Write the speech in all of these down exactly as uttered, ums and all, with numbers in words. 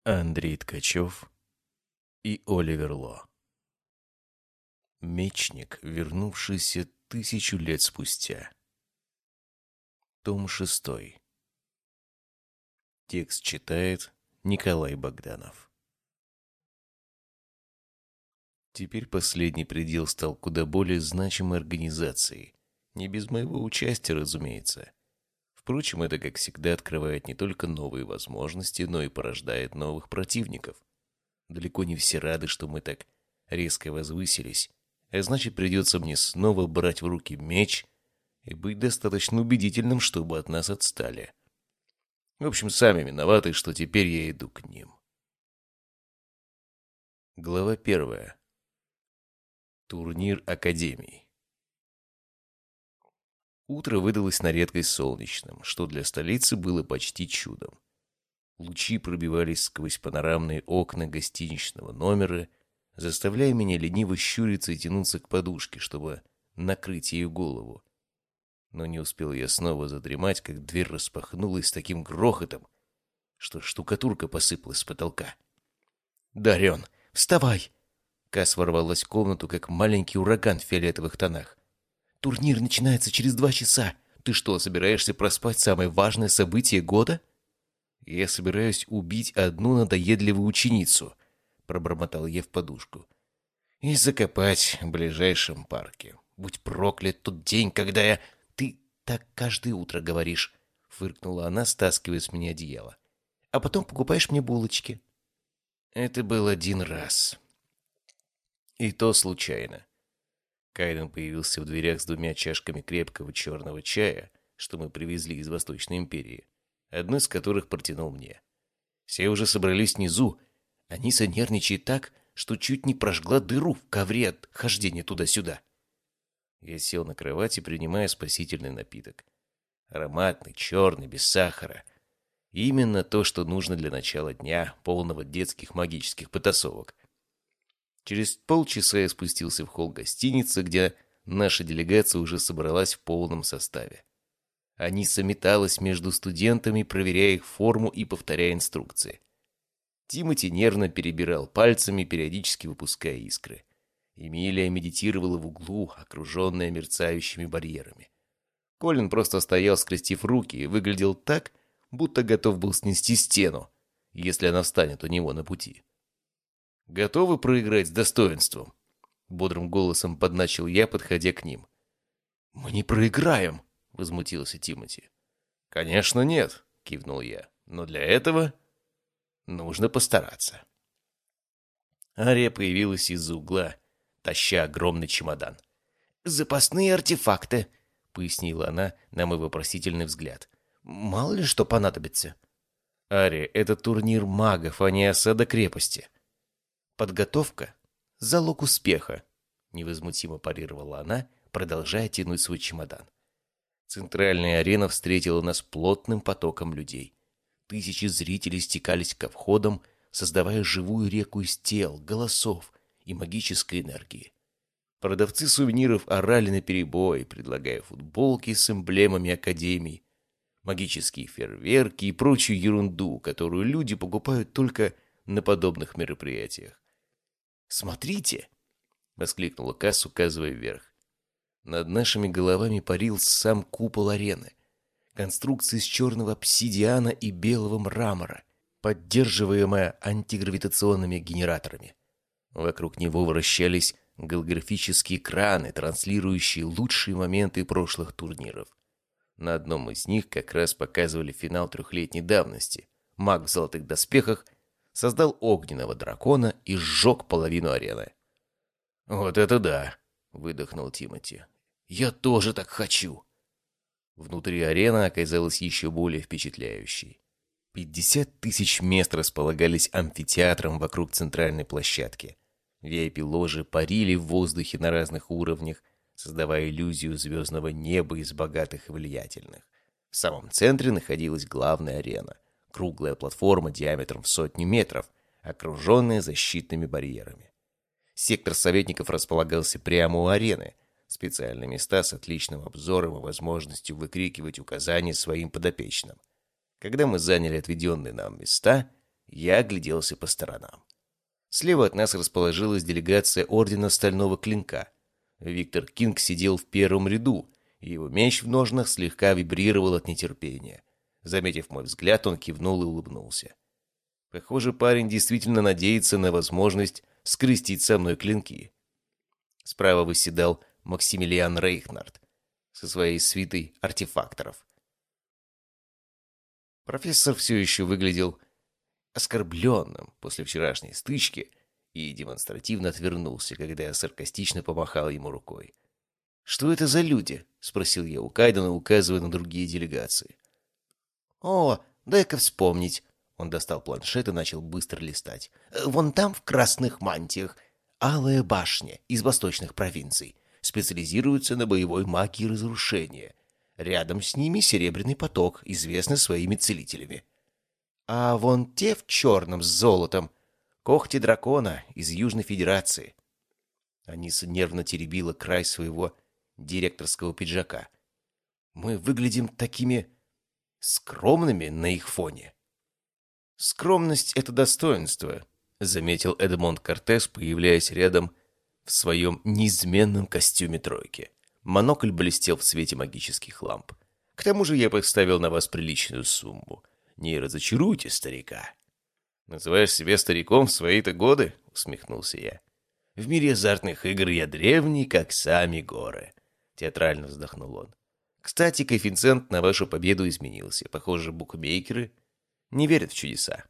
Андрей Ткачев и Оливер Ло. Мечник, вернувшийся тысячу лет спустя. Том шестой. Текст читает Николай Богданов. Теперь последний предел стал куда более значимой организацией. Не без моего участия, разумеется. Впрочем, это, как всегда, открывает не только новые возможности, но и порождает новых противников. Далеко не все рады, что мы так резко возвысились, а значит, придется мне снова брать в руки меч и быть достаточно убедительным, чтобы от нас отстали. В общем, сами виноваты, что теперь я иду к ним. Глава первая. Турнир Академий. Утро выдалось на редкость солнечным, что для столицы было почти чудом. Лучи пробивались сквозь панорамные окна гостиничного номера, заставляя меня лениво щуриться и тянуться к подушке, чтобы накрыть ее голову. Но не успел я снова задремать, как дверь распахнулась с таким грохотом, что штукатурка посыпалась с потолка. «Дарен, вставай!» Кас ворвалась в комнату, как маленький ураган в фиолетовых тонах. «Турнир начинается через два часа. Ты что, собираешься проспать самое важное событие года?» «Я собираюсь убить одну надоедливую ученицу», — пробормотал я в подушку. «И закопать в ближайшем парке. Будь проклят тот день, когда я...» «Ты так каждое утро говоришь», — фыркнула она, стаскивая с меня одеяло. «А потом покупаешь мне булочки». Это был один раз. И то случайно. Кайден появился в дверях с двумя чашками крепкого черного чая, что мы привезли из Восточной империи, одну из которых протянул мне. Все уже собрались внизу. Аниса нервничает так, что чуть не прожгла дыру в ковре от хождения туда-сюда. Я сел на кровати, принимая спасительный напиток. Ароматный, черный, без сахара. Именно то, что нужно для начала дня, полного детских магических потасовок. Через полчаса я спустился в холл гостиницы, где наша делегация уже собралась в полном составе. Аниса металась между студентами, проверяя их форму и повторяя инструкции. Тимоти нервно перебирал пальцами, периодически выпуская искры. Эмилия медитировала в углу, окруженная мерцающими барьерами. Колин просто стоял, скрестив руки, и выглядел так, будто готов был снести стену, если она встанет у него на пути. «Готовы проиграть с достоинством?» — бодрым голосом подначил я, подходя к ним. «Мы не проиграем!» — возмутился Тимоти. «Конечно нет!» — кивнул я. «Но для этого нужно постараться». Ария появилась из-за угла, таща огромный чемодан. «Запасные артефакты», — пояснила она на мой вопросительный взгляд. «Мало ли что понадобится». «Ария, это турнир магов, а не осада крепости». «Подготовка — залог успеха», — невозмутимо парировала она, продолжая тянуть свой чемодан. Центральная арена встретила нас плотным потоком людей. Тысячи зрителей стекались ко входам, создавая живую реку из тел, голосов и магической энергии. Продавцы сувениров орали наперебой, предлагая футболки с эмблемами академий, магические фейерверки и прочую ерунду, которую люди покупают только на подобных мероприятиях. «Смотрите!» — воскликнула Касс, указывая вверх. Над нашими головами парил сам купол арены. Конструкция из черного обсидиана и белого мрамора, поддерживаемая антигравитационными генераторами. Вокруг него вращались голографические экраны, транслирующие лучшие моменты прошлых турниров. На одном из них как раз показывали финал трехлетней давности. Маг в золотых доспехах создал огненного дракона и сжег половину арены. «Вот это да!» — выдохнул Тимоти. «Я тоже так хочу!» Внутри арены оказалась еще более впечатляющей. Пятьдесят тысяч мест располагались амфитеатром вокруг центральной площадки. ви ай пи-ложи парили в воздухе на разных уровнях, создавая иллюзию звездного неба из богатых и влиятельных. В самом центре находилась главная арена. Круглая платформа диаметром в сотню метров, окруженная защитными барьерами. Сектор советников располагался прямо у арены. Специальные места с отличным обзором и возможностью выкрикивать указания своим подопечным. Когда мы заняли отведенные нам места, Я огляделся по сторонам. Слева от нас расположилась делегация Ордена Стального Клинка. Виктор Кинг сидел в первом ряду, и его меч в ножнах слегка вибрировал от нетерпения. Заметив мой взгляд, он кивнул и улыбнулся. Похоже, парень действительно надеется на возможность скрестить со мной клинки. Справа восседал Максимилиан Рейхнард со своей свитой артефакторов. Профессор все еще выглядел оскорбленным после вчерашней стычки и демонстративно отвернулся, когда я саркастично помахал ему рукой. «Что это за люди?» — спросил я у Кайдена, указывая на другие делегации. «О, дай-ка вспомнить». Он достал планшет и начал быстро листать. «Вон там, в красных мантиях, Алая башня из восточных провинций. Специализируется на боевой магии разрушения. Рядом с ними Серебряный поток, известный своими целителями. А вон те в черном с золотом — когти дракона из Южной Федерации». Аниса нервно теребила край своего директорского пиджака. «Мы выглядим такими скромными на их фоне». «Скромность — это достоинство», — заметил Эдмонд Кортес, появляясь рядом в своем неизменном костюме тройки. Монокль блестел в свете магических ламп. «К тому же я поставил на вас приличную сумму. Не разочаруйте старика». «Называешь себя стариком в свои-то годы?» — усмехнулся я. «В мире азартных игр я древний, как сами горы», — театрально вздохнул он. «Кстати, коэффициент на вашу победу изменился. Похоже, букмекеры не верят в чудеса».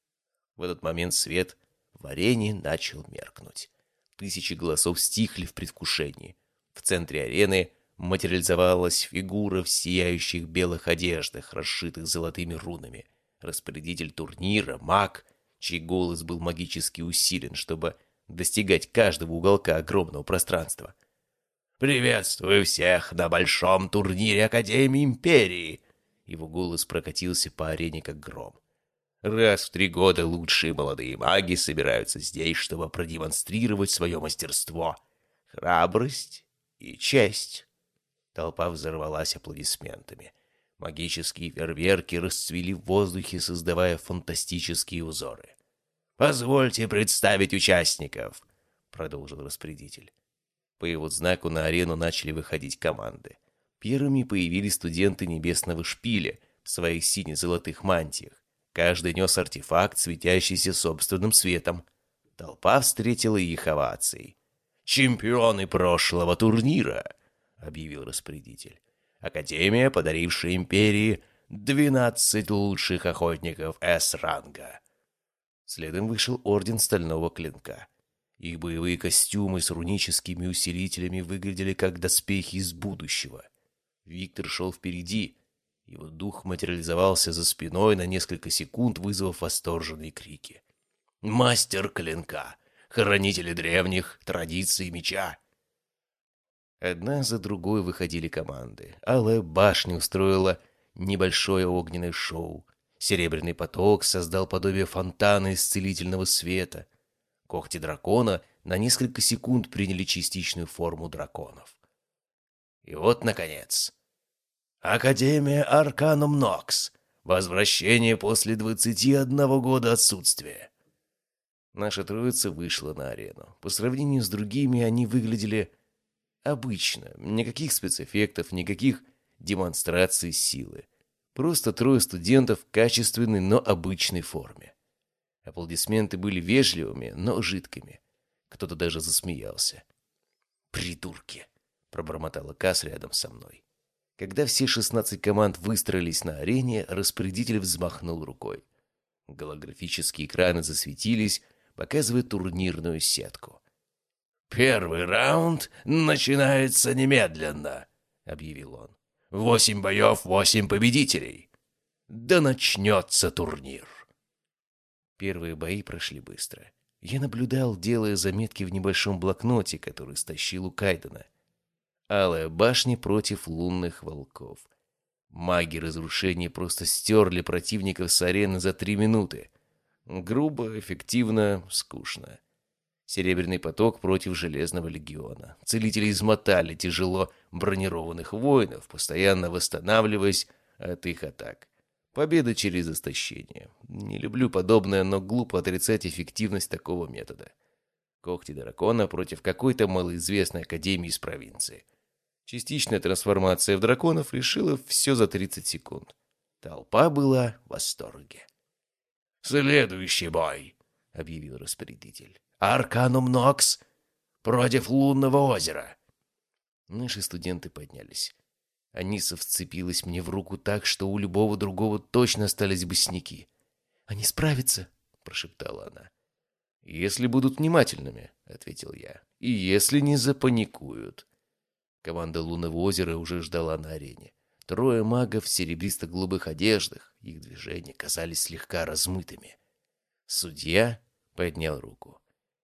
В этот момент свет в арене начал меркнуть. Тысячи голосов стихли в предвкушении. В центре арены материализовалась фигура в сияющих белых одеждах, расшитых золотыми рунами. Распорядитель турнира, маг, чей голос был магически усилен, чтобы достигать каждого уголка огромного пространства. «Приветствую всех на большом турнире Академии Империи!» Его голос прокатился по арене как гром. «Раз в три года лучшие молодые маги собираются здесь, чтобы продемонстрировать свое мастерство, храбрость и честь». Толпа взорвалась аплодисментами. Магические фейерверки расцвели в воздухе, создавая фантастические узоры. «Позвольте представить участников», — продолжил распорядитель. По его знаку на арену начали выходить команды. Первыми появились студенты Небесного Шпиля в своих сине-золотых мантиях. Каждый нес артефакт, светящийся собственным светом. Толпа встретила их овацией. «Чемпионы прошлого турнира», — объявил распорядитель. «Академия, подарившая империи двенадцать лучших охотников С-ранга». Следом вышел Орден Стального Клинка. Их боевые костюмы с руническими усилителями выглядели как доспехи из будущего. Виктор шел впереди. Его дух материализовался за спиной на несколько секунд, вызвав восторженные крики. «Мастер клинка! Хранители древних традиций меча!» Одна за другой выходили команды. Алая башня устроила небольшое огненное шоу. Серебряный поток создал подобие фонтана из целительного света. Когти дракона на несколько секунд приняли частичную форму драконов. И вот, наконец, Академия Арканум Нокс. Возвращение после двадцати одного года отсутствия. Наша троица вышла на арену. По сравнению с другими они выглядели обычно. Никаких спецэффектов, никаких демонстраций силы. Просто трое студентов в качественной, но обычной форме. Аплодисменты были вежливыми, но жидкими. Кто-то даже засмеялся. «Придурки!» — пробормотала Касс рядом со мной. Когда все шестнадцать команд выстроились на арене, распорядитель взмахнул рукой. Голографические экраны засветились, показывая турнирную сетку. «Первый раунд начинается немедленно», — объявил он. «Восемь боев, восемь победителей. Да начнется турнир». Первые бои прошли быстро. Я наблюдал, делая заметки в небольшом блокноте, который стащил у Кайдена. Алая башня против лунных волков. Маги разрушения просто стерли противников с арены за три минуты. Грубо, эффективно, скучно. Серебряный поток против Железного легиона. Целители измотали тяжело бронированных воинов, постоянно восстанавливаясь от их атак. Победа через истощение. Не люблю подобное, но глупо отрицать эффективность такого метода. Когти дракона против какой-то малоизвестной академии из провинции. Частичная трансформация в драконов решила все за тридцать секунд. Толпа была в восторге. «Следующий бой», — объявил распорядитель. «Арканум Нокс против Лунного озера». Наши студенты поднялись. Аниса вцепилась мне в руку так, что у любого другого точно остались бы синяки. «Они справятся», — прошептала она. «Если будут внимательными», — ответил я. «И если не запаникуют». Команда Лунного озера уже ждала на арене. Трое магов в серебристо-голубых одеждах, их движения казались слегка размытыми. Судья поднял руку.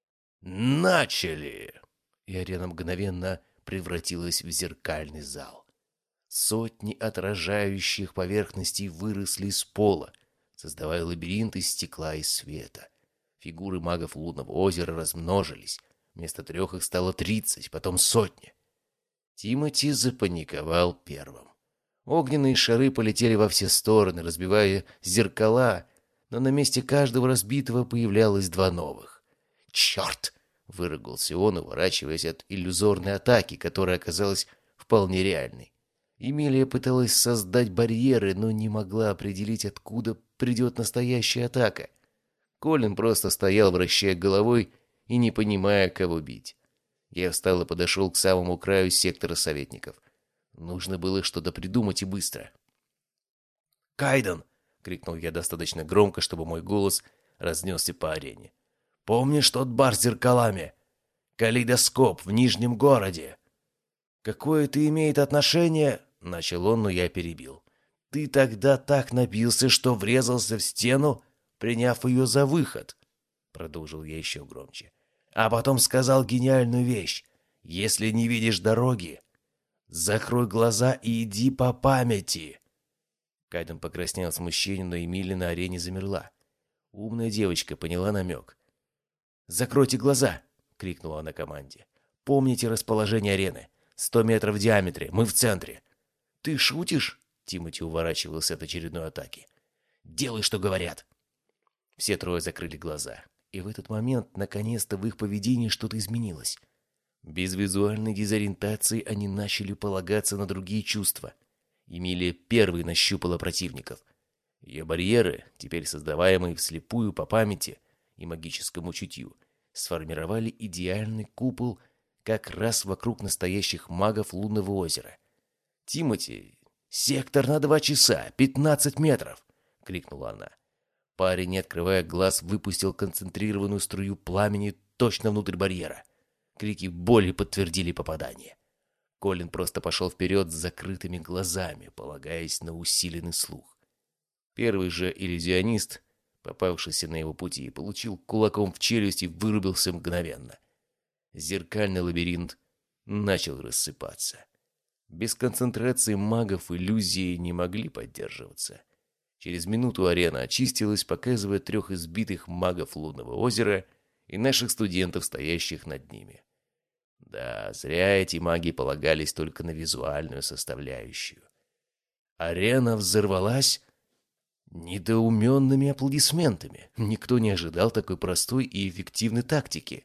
«Начали!» И арена мгновенно превратилась в зеркальный зал. Сотни отражающих поверхностей выросли из пола, создавая лабиринт из стекла и света. Фигуры магов Лунного озера размножились. Вместо трех их стало тридцать, потом сотни. Тимоти запаниковал первым. Огненные шары полетели во все стороны, разбивая зеркала, но на месте каждого разбитого появлялось два новых. «Черт!» — выругался он, уворачиваясь от иллюзорной атаки, которая оказалась вполне реальной. Эмилия пыталась создать барьеры, но не могла определить, откуда придет настоящая атака. Колин просто стоял, вращая головой и не понимая, кого бить. Я встал и подошел к самому краю сектора советников. Нужно было что-то придумать и быстро. «Кайден!» — крикнул я достаточно громко, чтобы мой голос разнесся по арене. «Помнишь тот бар с зеркалами? Калейдоскоп в Нижнем городе?» «Какое это имеет отношение?» — начал он, но я перебил. «Ты тогда так напился, что врезался в стену, приняв ее за выход», — продолжил я еще громче. «А потом сказал гениальную вещь. Если не видишь дороги, закрой глаза и иди по памяти». Кайден покраснел от смущения, но Эмили на арене замерла. Умная девочка поняла намек. «Закройте глаза!» — крикнула она команде. «Помните расположение арены. Сто метров в диаметре. Мы в центре». «Ты шутишь?» — Тимоти уворачивался от очередной атаки. «Делай, что говорят». Все трое закрыли глаза. И в этот момент, наконец-то, в их поведении что-то изменилось. Без визуальной дезориентации они начали полагаться на другие чувства. Эмилия первой нащупала противников. Ее барьеры, теперь создаваемые вслепую по памяти и магическому чутью, сформировали идеальный купол как раз вокруг настоящих магов Лунного озера. «Тимоти, сектор на два часа, пятнадцать метров!» — крикнула она. Парень, не открывая глаз, выпустил концентрированную струю пламени точно внутрь барьера. Крики боли подтвердили попадание. Колин просто пошел вперед с закрытыми глазами, полагаясь на усиленный слух. Первый же иллюзионист, попавшийся на его пути, получил кулаком в челюсть и вырубился мгновенно. Зеркальный лабиринт начал рассыпаться. Без концентрации магов иллюзии не могли поддерживаться. Через минуту арена очистилась, показывая трех избитых магов Лунного озера и наших студентов, стоящих над ними. Да, зря эти маги полагались только на визуальную составляющую. Арена взорвалась недоуменными аплодисментами. Никто не ожидал такой простой и эффективной тактики.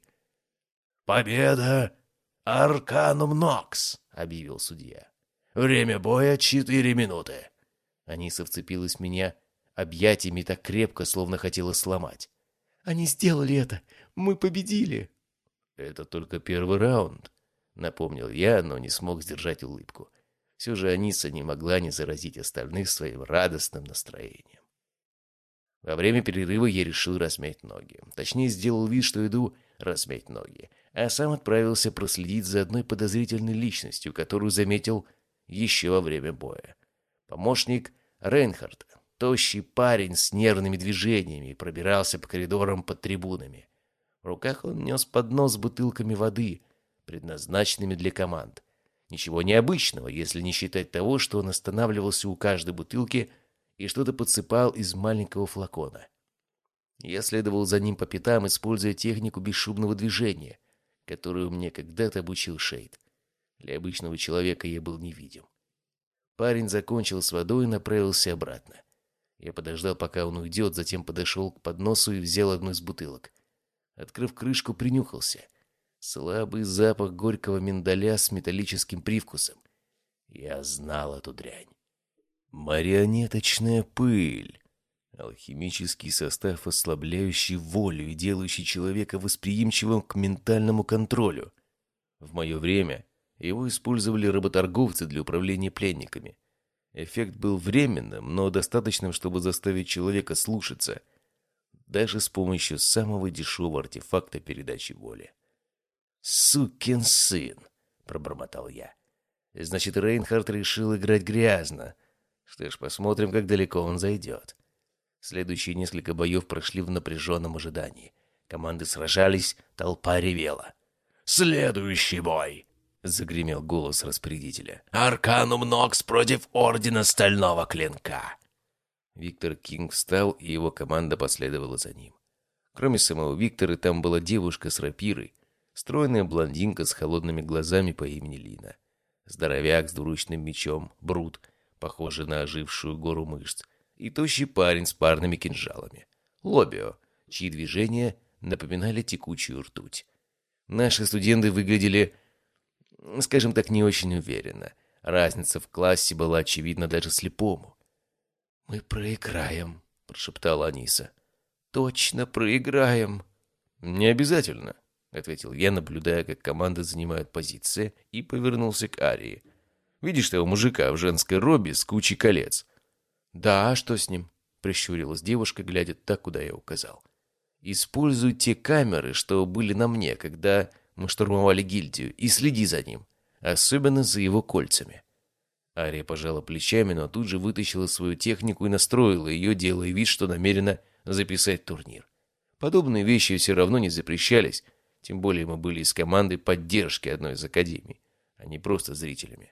«Победа! Арканум Нокс!» — объявил судья. «Время боя — четыре минуты». Аниса вцепилась в меня объятиями так крепко, словно хотела сломать. «Они сделали это! Мы победили!» «Это только первый раунд», — напомнил я, но не смог сдержать улыбку. Все же Аниса не могла не заразить остальных своим радостным настроением. Во время перерыва я решил размять ноги. Точнее, сделал вид, что иду размять ноги, а сам отправился проследить за одной подозрительной личностью, которую заметил еще во время боя. Помощник Рейнхарда, тощий парень с нервными движениями, пробирался по коридорам под трибунами. В руках он нес поднос с бутылками воды, предназначенными для команд. Ничего необычного, если не считать того, что он останавливался у каждой бутылки и что-то подсыпал из маленького флакона. Я следовал за ним по пятам, используя технику бесшумного движения, которую мне когда-то обучил Шейд. Для обычного человека я был невидим. Парень закончил с водой и направился обратно. Я подождал, пока он уйдет, затем подошел к подносу и взял одну из бутылок. Открыв крышку, принюхался. Слабый запах горького миндаля с металлическим привкусом. Я знал эту дрянь. Марионеточная пыль. Алхимический состав, ослабляющий волю и делающий человека восприимчивым к ментальному контролю. В мое время его использовали работорговцы для управления пленниками. Эффект был временным, но достаточным, чтобы заставить человека слушаться, даже с помощью самого дешевого артефакта передачи воли. «Сукин сын!» — пробормотал я. «Значит, Рейнхард решил играть грязно. Что ж, посмотрим, как далеко он зайдет». Следующие несколько боев прошли в напряженном ожидании. Команды сражались, толпа ревела. «Следующий бой!» — загремел голос распорядителя. «Арканум Нокс против Ордена Стального Клинка!» Виктор Кинг встал, и его команда последовала за ним. Кроме самого Виктора, там была девушка с рапирой, стройная блондинка с холодными глазами по имени Лина, здоровяк с двуручным мечом, Брут, похожий на ожившую гору мышц, и тощий парень с парными кинжалами, Лобио, чьи движения напоминали текучую ртуть. Наши студенты выглядели, скажем так, не очень уверенно. Разница в классе была очевидна даже слепому. «Мы проиграем», — прошептала Аниса. «Точно проиграем». «Не обязательно», — ответил я, наблюдая, как команды занимают позиции, и повернулся к Арии. «Видишь того мужика в женской робе с кучей колец?» «Да, а что с ним?» — прищурилась девушка, глядя так, куда я указал. «Используй те камеры, что были на мне, когда мы штурмовали гильдию, и следи за ним, особенно за его кольцами». Ария пожала плечами, но тут же вытащила свою технику и настроила ее, делая вид, что намерена записать турнир. Подобные вещи все равно не запрещались, тем более мы были из команды поддержки одной из академий, а не просто зрителями.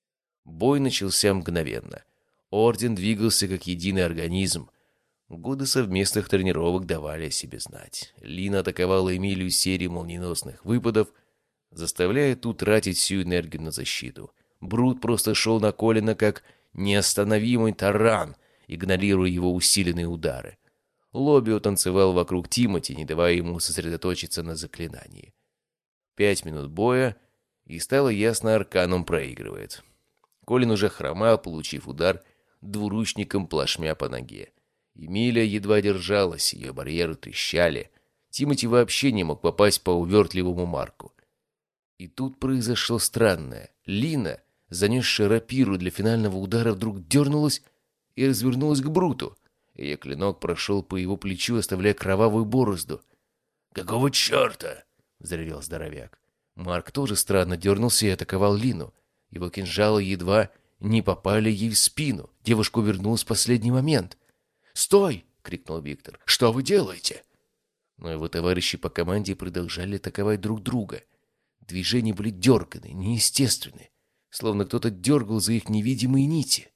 Бой начался мгновенно. Орден двигался как единый организм. Годы совместных тренировок давали о себе знать. Лина атаковала Эмилию серией молниеносных выпадов, заставляя ту тратить всю энергию на защиту. Брут просто шел на Колина как неостановимый таран, игнорируя его усиленные удары. Лобио танцевал вокруг Тимоти, не давая ему сосредоточиться на заклинании. Пять минут боя, и стало ясно, Арканум проигрывает. Колин уже хромал, получив удар двуручником плашмя по ноге. Эмилия едва держалась, ее барьеры трещали. Тимоти вообще не мог попасть по увертливому Марку. И тут произошло странное. Лина, занесшая рапиру для финального удара, вдруг дернулась и развернулась к Бруту. Ее клинок прошел по его плечу, оставляя кровавую борозду. «Какого черта?» — взревел здоровяк. Марк тоже странно дернулся и атаковал Лину. Его кинжалы едва не попали ей в спину. Девушка увернулась в последний момент. «Стой!» — крикнул Виктор. «Что вы делаете?» Но его товарищи по команде продолжали атаковать друг друга. Движения были дерганые, неестественные, словно кто-то дергал за их невидимые нити.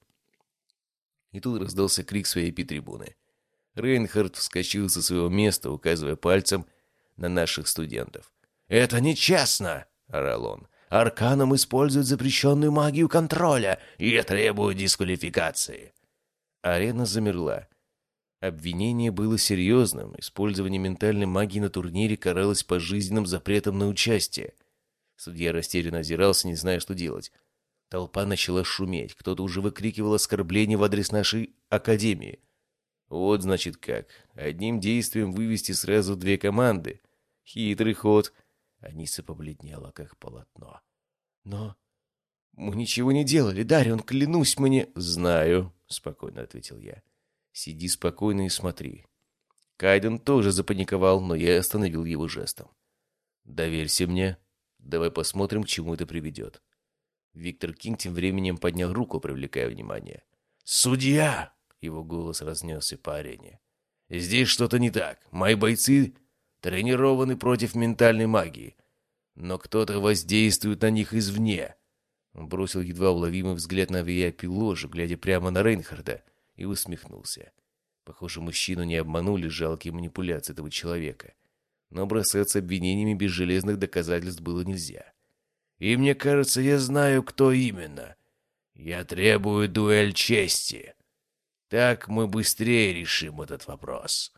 И тут раздался крик с ви ай пи-трибуны. Рейнхард вскочил со своего места, указывая пальцем на наших студентов. «Это нечестно!» — орал он. «Арканум использует запрещенную магию контроля и требует дисквалификации». Арена замерла. Обвинение было серьезным. Использование ментальной магии на турнире каралось пожизненным запретом на участие. Судья растерянно озирался, не зная, что делать. Толпа начала шуметь. Кто-то уже выкрикивал оскорбления в адрес нашей академии. Вот, значит, как. Одним действием вывести сразу две команды. Хитрый ход. Аниса побледнела, как полотно. «Но мы ничего не делали, Дарион, клянусь мне...» «Знаю», — спокойно ответил я. «Сиди спокойно и смотри». Кайден тоже запаниковал, но я остановил его жестом. «Доверься мне. Давай посмотрим, к чему это приведет». Виктор Кинг тем временем поднял руку, привлекая внимание. «Судья!» — его голос разнесся по арене. «Здесь что-то не так. Мои бойцы тренированы против ментальной магии, но кто-то воздействует на них извне». Он бросил едва уловимый взгляд на ви ай пи-ложу, глядя прямо на Рейнхарда, и усмехнулся. Похоже, мужчину не обманули жалкие манипуляции этого человека. Но бросаться обвинениями без железных доказательств было нельзя. «И мне кажется, я знаю, кто именно. Я требую дуэль чести». Так мы быстрее решим этот вопрос».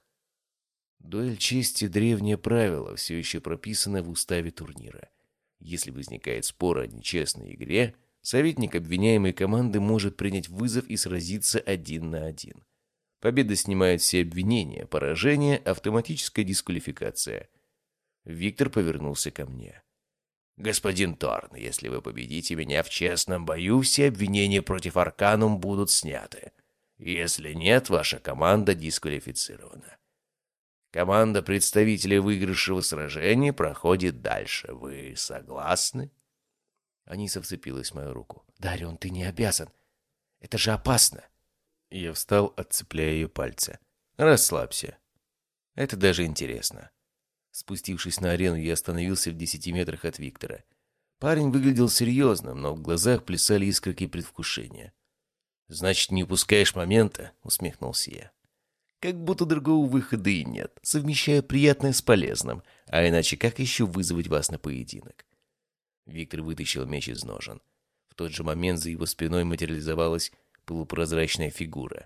Дуэль чести — древнее правило, все еще прописанное в уставе турнира. Если возникает спор о нечестной игре, советник обвиняемой команды может принять вызов и сразиться один на один. Победа снимает все обвинения, поражение — автоматическая дисквалификация. Виктор повернулся ко мне. «Господин Торн, если вы победите меня в честном бою, все обвинения против Арканум будут сняты. Если нет, ваша команда дисквалифицирована. Команда представителей выигравшего сражения проходит дальше. Вы согласны?» Аниса вцепилась в мою руку. «Дарион, ты не обязан. Это же опасно». Я встал, отцепляя ее пальцы. «Расслабься. Это даже интересно». Спустившись на арену, я остановился в десяти метрах от Виктора. Парень выглядел серьезным, но в глазах плясали искорки предвкушения. «Значит, не упускаешь момента?» — усмехнулся я. «Как будто другого выхода и нет, совмещая приятное с полезным. А иначе как еще вызвать вас на поединок?» Виктор вытащил меч из ножен. В тот же момент за его спиной материализовалась полупрозрачная фигура.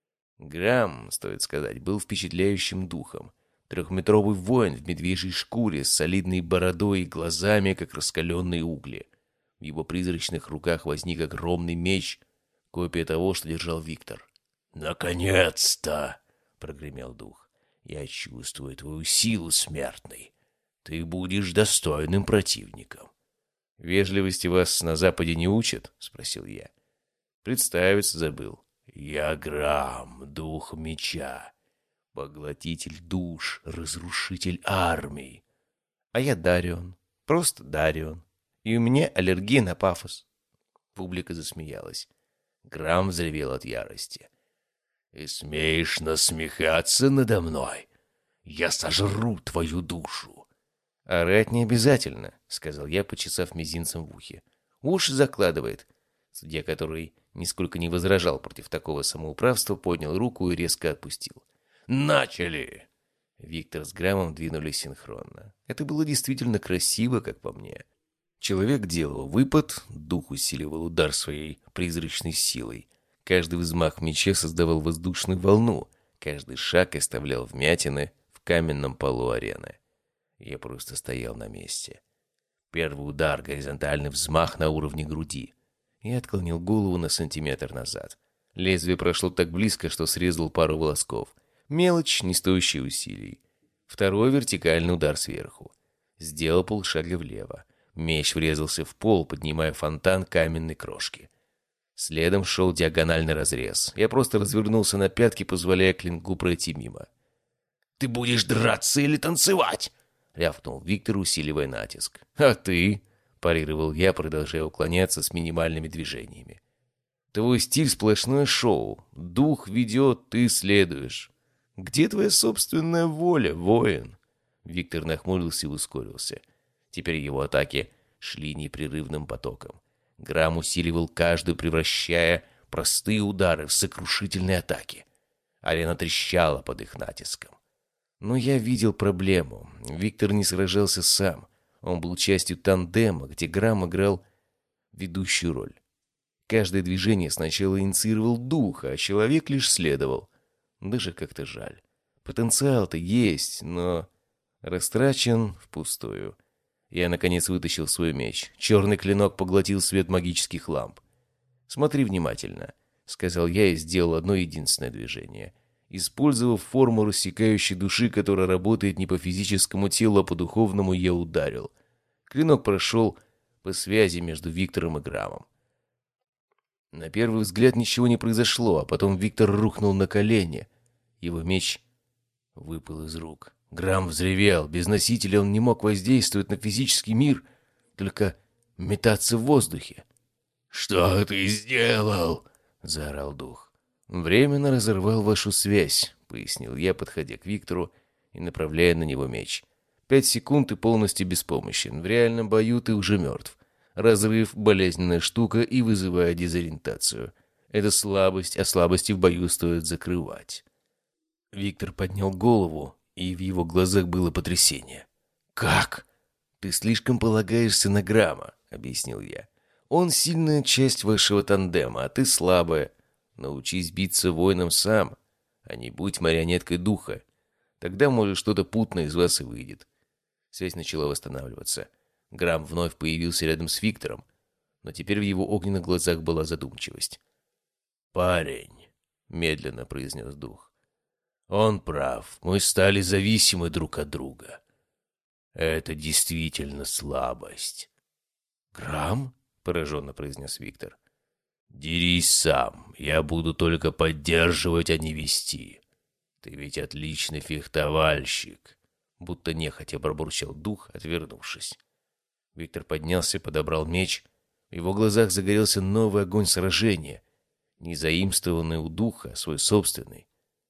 Грамм, стоит сказать, был впечатляющим духом. Трехметровый воин в медвежьей шкуре с солидной бородой и глазами, как раскаленные угли. В его призрачных руках возник огромный меч, копия того, что держал Виктор. «Наконец-то!» — прогремел дух. «Я чувствую твою силу, смертный. Ты будешь достойным противником». «Вежливости вас на Западе не учат?» — спросил я. Представиться забыл. «Я Грамм, дух меча, поглотитель душ, разрушитель армий. А я Дарион, просто Дарион. И у меня аллергия на пафос». Публика засмеялась. Грамм взревел от ярости. «И смеешь насмехаться надо мной? Я сожру твою душу!» «Орать не обязательно», — сказал я, почесав мизинцем в ухе. «Уши закладывает». Судья, который нисколько не возражал против такого самоуправства, поднял руку и резко отпустил. «Начали!» Виктор с Граммом двинулись синхронно. Это было действительно красиво, как по мне. Человек делал выпад, дух усиливал удар своей призрачной силой. Каждый взмах меча создавал воздушную волну, каждый шаг оставлял вмятины в каменном полу арены. Я просто стоял на месте. Первый удар, горизонтальный взмах на уровне груди. Я отклонил голову на сантиметр назад. Лезвие прошло так близко, что срезал пару волосков. Мелочь, не стоящая усилий. Второй вертикальный удар сверху. Сделал полшага влево. Меч врезался в пол, поднимая фонтан каменной крошки. Следом шел диагональный разрез. Я просто развернулся на пятки, позволяя клинку пройти мимо. «Ты будешь драться или танцевать?» — рявкнул Виктор, усиливая натиск. «А ты?» — парировал я, продолжая уклоняться с минимальными движениями. «Твой стиль — сплошное шоу. Дух ведет, ты следуешь. Где твоя собственная воля, воин?» Виктор нахмурился и ускорился. Теперь его атаки шли непрерывным потоком. Грамм усиливал каждую, превращая простые удары в сокрушительные атаки. Арена трещала под их натиском. Но я видел проблему. Виктор не сражался сам. Он был частью тандема, где Грамм играл ведущую роль. Каждое движение сначала инициировал дух, а человек лишь следовал. Даже как-то жаль. Потенциал-то есть, но растрачен впустую. Я, наконец, вытащил свой меч. Черный клинок поглотил свет магических ламп. «Смотри внимательно», — сказал я и сделал одно единственное движение. Использовав форму рассекающей души, которая работает не по физическому телу, а по духовному, я ударил. Клинок прошел по связи между Виктором и Граммом. На первый взгляд ничего не произошло, а потом Виктор рухнул на колени. Его меч выпал из рук. Грамм взревел. Без носителя он не мог воздействовать на физический мир, только метаться в воздухе. «Что ты сделал?» — заорал дух. «Временно разорвал вашу связь», — пояснил я, подходя к Виктору и направляя на него меч. «Пять секунд и полностью беспомощен. В реальном бою ты уже мертв. Разрыв — болезненная штука и вызывает дезориентацию. Это слабость, а слабости в бою стоит закрывать». Виктор поднял голову, и в его глазах было потрясение. «Как?» «Ты слишком полагаешься на Грамма», — объяснил я. «Он сильная часть вашего тандема, а ты слабая. Научись биться воином сам, а не будь марионеткой духа. Тогда, может, что-то путное из вас и выйдет». Связь начала восстанавливаться. Грамм вновь появился рядом с Виктором, но теперь в его огненных глазах была задумчивость. «Парень», — медленно произнес дух, — «он прав, мы стали зависимы друг от друга. Это действительно слабость». «Грамм?» — пораженно произнес Виктор. «Дерись сам, я буду только поддерживать, а не вести. Ты ведь отличный фехтовальщик», — будто нехотя пробурчал дух, отвернувшись. Виктор поднялся, подобрал меч. В его глазах загорелся новый огонь сражения, не заимствованный у духа, а свой собственный.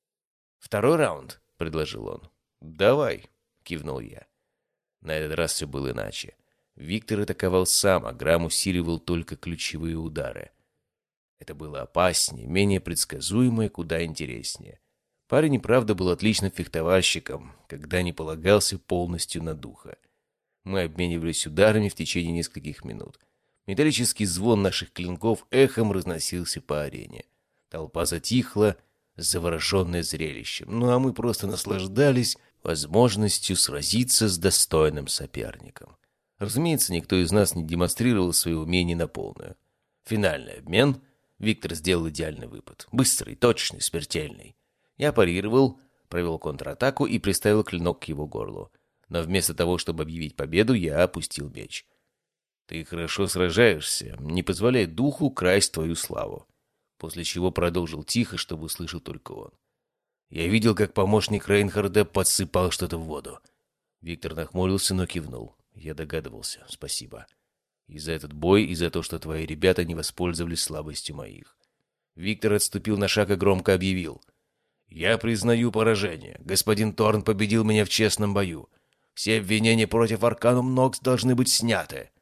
«Второй раунд», — предложил он. «Давай», — кивнул я. На этот раз все было иначе. Виктор атаковал сам, а Грамм усиливал только ключевые удары. Это было опаснее, менее предсказуемо и куда интереснее. Парень и правда был отличным фехтовальщиком, когда не полагался полностью на духа. Мы обменивались ударами в течение нескольких минут. Металлический звон наших клинков эхом разносился по арене. Толпа затихла, завороженная зрелищем, ну а мы просто наслаждались возможностью сразиться с достойным соперником. Разумеется, никто из нас не демонстрировал свои умения на полную. Финальный обмен. Виктор сделал идеальный выпад. Быстрый, точный, смертельный. Я парировал, провел контратаку и приставил клинок к его горлу. Но вместо того, чтобы объявить победу, я опустил меч. «Ты хорошо сражаешься, не позволяй духу красть твою славу». После чего продолжил тихо, чтобы услышал только он. «Я видел, как помощник Рейнхарда подсыпал что-то в воду». Виктор нахмурился, но кивнул. Я догадывался. «Спасибо. И за этот бой, и за то, что твои ребята не воспользовались слабостью моих». Виктор отступил на шаг и громко объявил. «Я признаю поражение. Господин Торн победил меня в честном бою. Все обвинения против Арканум Нокс должны быть сняты».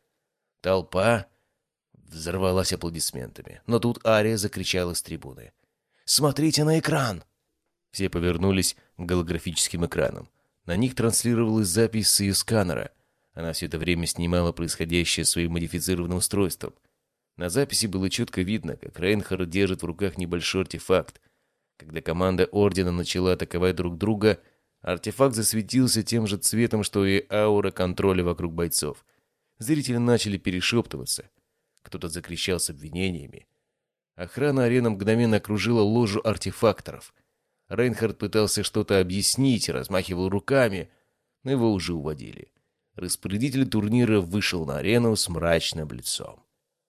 Толпа взорвалась аплодисментами. Но тут Ария закричала с трибуны. «Смотрите на экран!» Все повернулись к голографическим экранам. На них транслировалась запись с ее сканера. Она все это время снимала происходящее своим модифицированным устройством. На записи было четко видно, как Рейнхард держит в руках небольшой артефакт. Когда команда Ордена начала атаковать друг друга, артефакт засветился тем же цветом, что и аура контроля вокруг бойцов. Зрители начали перешептываться. Кто-то закричал с обвинениями. Охрана арены мгновенно окружила ложу артефакторов. Рейнхард пытался что-то объяснить, размахивал руками, но его уже уводили. Распорядитель турнира вышел на арену с мрачным лицом.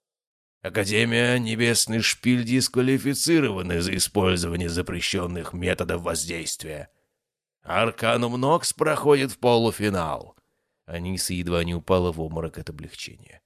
«Академия Небесный Шпиль дисквалифицированы за использование запрещенных методов воздействия. Арканум Нокс проходит в полуфинал». Аниса едва не упала в обморок от облегчения.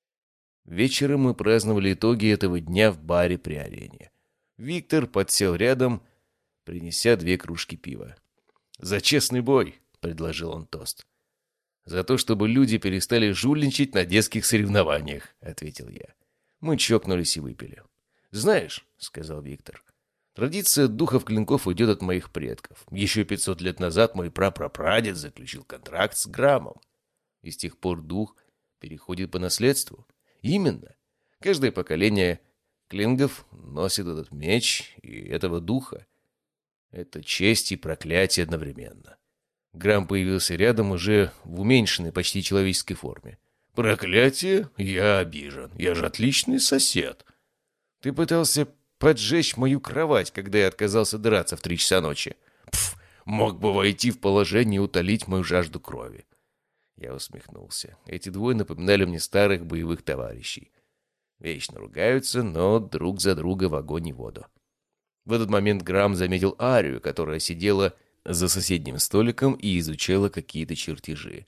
Вечером мы праздновали итоги этого дня в баре при арене. Виктор подсел рядом, принеся две кружки пива. «За честный бой», — предложил он тост. «За то, чтобы люди перестали жульничать на детских соревнованиях», — ответил я. Мы чокнулись и выпили. «Знаешь», — сказал Виктор, — «традиция духов клинков идет от моих предков. Еще пятьсот лет назад мой прапрапрадед заключил контракт с Граммом. И с тех пор дух переходит по наследству. Именно. Каждое поколение клингов носит этот меч и этого духа. Это честь и проклятие одновременно». Грамм появился рядом уже в уменьшенной, почти человеческой форме. «Проклятие? Я обижен. Я же отличный сосед. Ты пытался поджечь мою кровать, когда я отказался драться в три часа ночи. Пф, мог бы войти в положение и утолить мою жажду крови». Я усмехнулся. Эти двое напоминали мне старых боевых товарищей. Вечно ругаются, но друг за друга в огонь и воду. В этот момент Грамм заметил Арию, которая сидела за соседним столиком и изучала какие-то чертежи.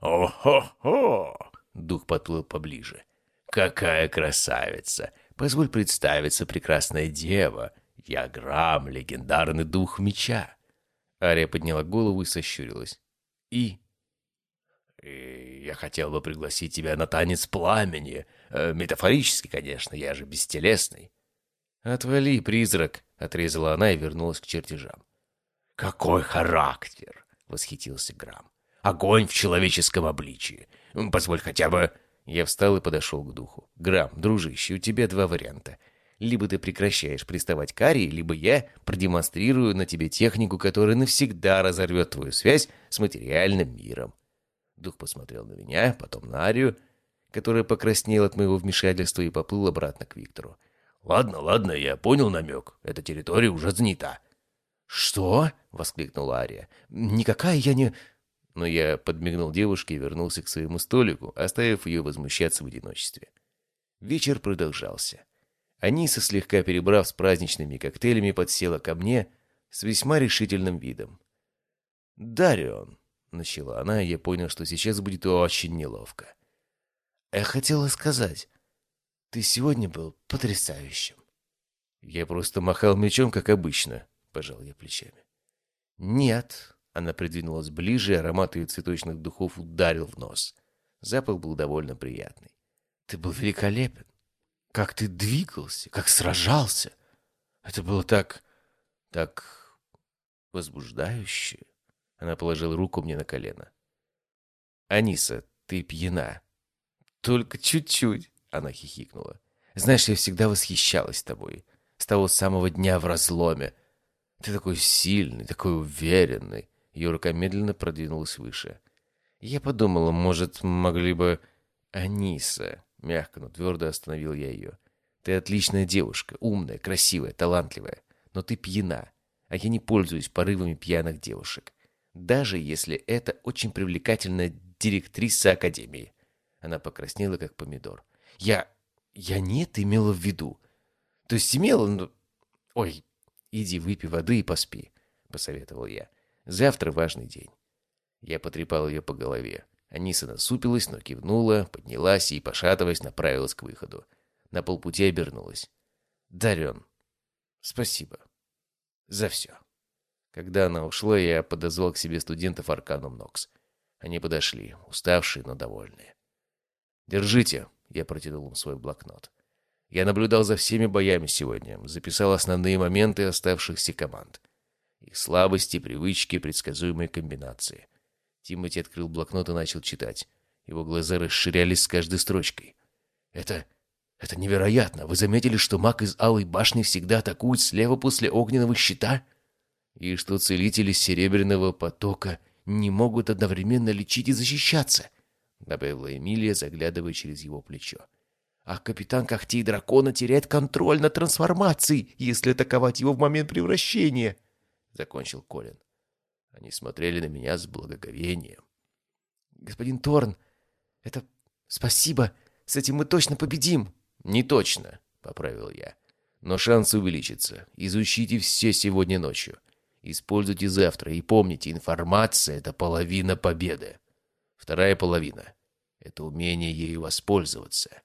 «О-хо-хо!» — дух подплыл поближе. «Какая красавица! Позволь представиться, прекрасная дева. Я Грамм, легендарный дух меча». Ария подняла голову и сощурилась. «И?» И «Я хотел бы пригласить тебя на танец пламени. Э, метафорически, конечно, я же бестелесный». «Отвали, призрак!» — отрезала она и вернулась к чертежам. «Какой характер!» — восхитился Грамм. «Огонь в человеческом обличии. Позволь хотя бы...» Я встал и подошел к духу. «Грамм, дружище, у тебя два варианта. Либо ты прекращаешь приставать к Арии, либо я продемонстрирую на тебе технику, которая навсегда разорвет твою связь с материальным миром. Дух посмотрел на меня, потом на Арию, которая покраснела от моего вмешательства и поплыл обратно к Виктору. «Ладно, ладно, я понял намек. Эта территория уже занята». «Что?» — воскликнула Ария. «Никакая я не...» Но я подмигнул девушке и вернулся к своему столику, оставив ее возмущаться в одиночестве. Вечер продолжался. Аниса, слегка перебрав с праздничными коктейлями, подсела ко мне с весьма решительным видом. «Дарион», — начала она, и я понял, что сейчас будет очень неловко. «Я хотела сказать, ты сегодня был потрясающим». «Я просто махал мечом, как обычно», — пожал я плечами. «Нет», — она придвинулась ближе, аромат ее цветочных духов ударил в нос. Запах был довольно приятный. «Ты был великолепен. Как ты двигался, как сражался. Это было так... так... возбуждающе». Она положила руку мне на колено. «Аниса, ты пьяна». «Только чуть-чуть», — она хихикнула. «Знаешь, я всегда восхищалась тобой. С того самого дня в разломе. Ты такой сильный, такой уверенный». Ее рука медленно продвинулась выше. Я подумала, может, могли бы... «Аниса», — мягко, но твердо остановил я ее. «Ты отличная девушка, умная, красивая, талантливая. Но ты пьяна, а я не пользуюсь порывами пьяных девушек. Даже если это очень привлекательная директриса академии». Она покраснела, как помидор. «Я... я не это имела в виду. То есть имела, но... Ой, иди выпей воды и поспи», — посоветовал я. «Завтра важный день». Я потрепал ее по голове. Аниса насупилась, но кивнула, поднялась и, пошатываясь, направилась к выходу. На полпути обернулась. «Дарен, спасибо. За все». Когда она ушла, я подозвал к себе студентов Арканум Нокс. Они подошли, уставшие, но довольные. «Держите», — я протянул им свой блокнот. «Я наблюдал за всеми боями сегодня, записал основные моменты оставшихся команд. Их слабости, привычки, предсказуемые комбинации». Тимоти открыл блокнот и начал читать. Его глаза расширялись с каждой строчкой. «Это... это невероятно! Вы заметили, что маг из Алой башни всегда атакует слева после огненного щита? И что целители Серебряного потока не могут одновременно лечить и защищаться?» Добавила Эмилия, заглядывая через его плечо. «А капитан Когтей Дракона теряет контроль над трансформацией, если атаковать его в момент превращения!» Закончил Колин. Они смотрели на меня с благоговением. «Господин Торн, это... спасибо. С этим мы точно победим». «Не точно», — поправил я. «Но шансы увеличатся. Изучите все сегодня ночью. Используйте завтра. И помните, информация — это половина победы. Вторая половина — это умение ею воспользоваться».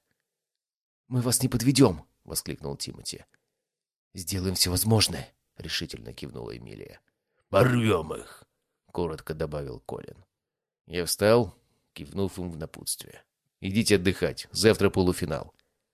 «Мы вас не подведем», — воскликнул Тимоти. «Сделаем все возможное», — решительно кивнула Эмилия. «Порвем их», — коротко добавил Колин. Я встал, кивнув им в напутствие. «Идите отдыхать, завтра полуфинал.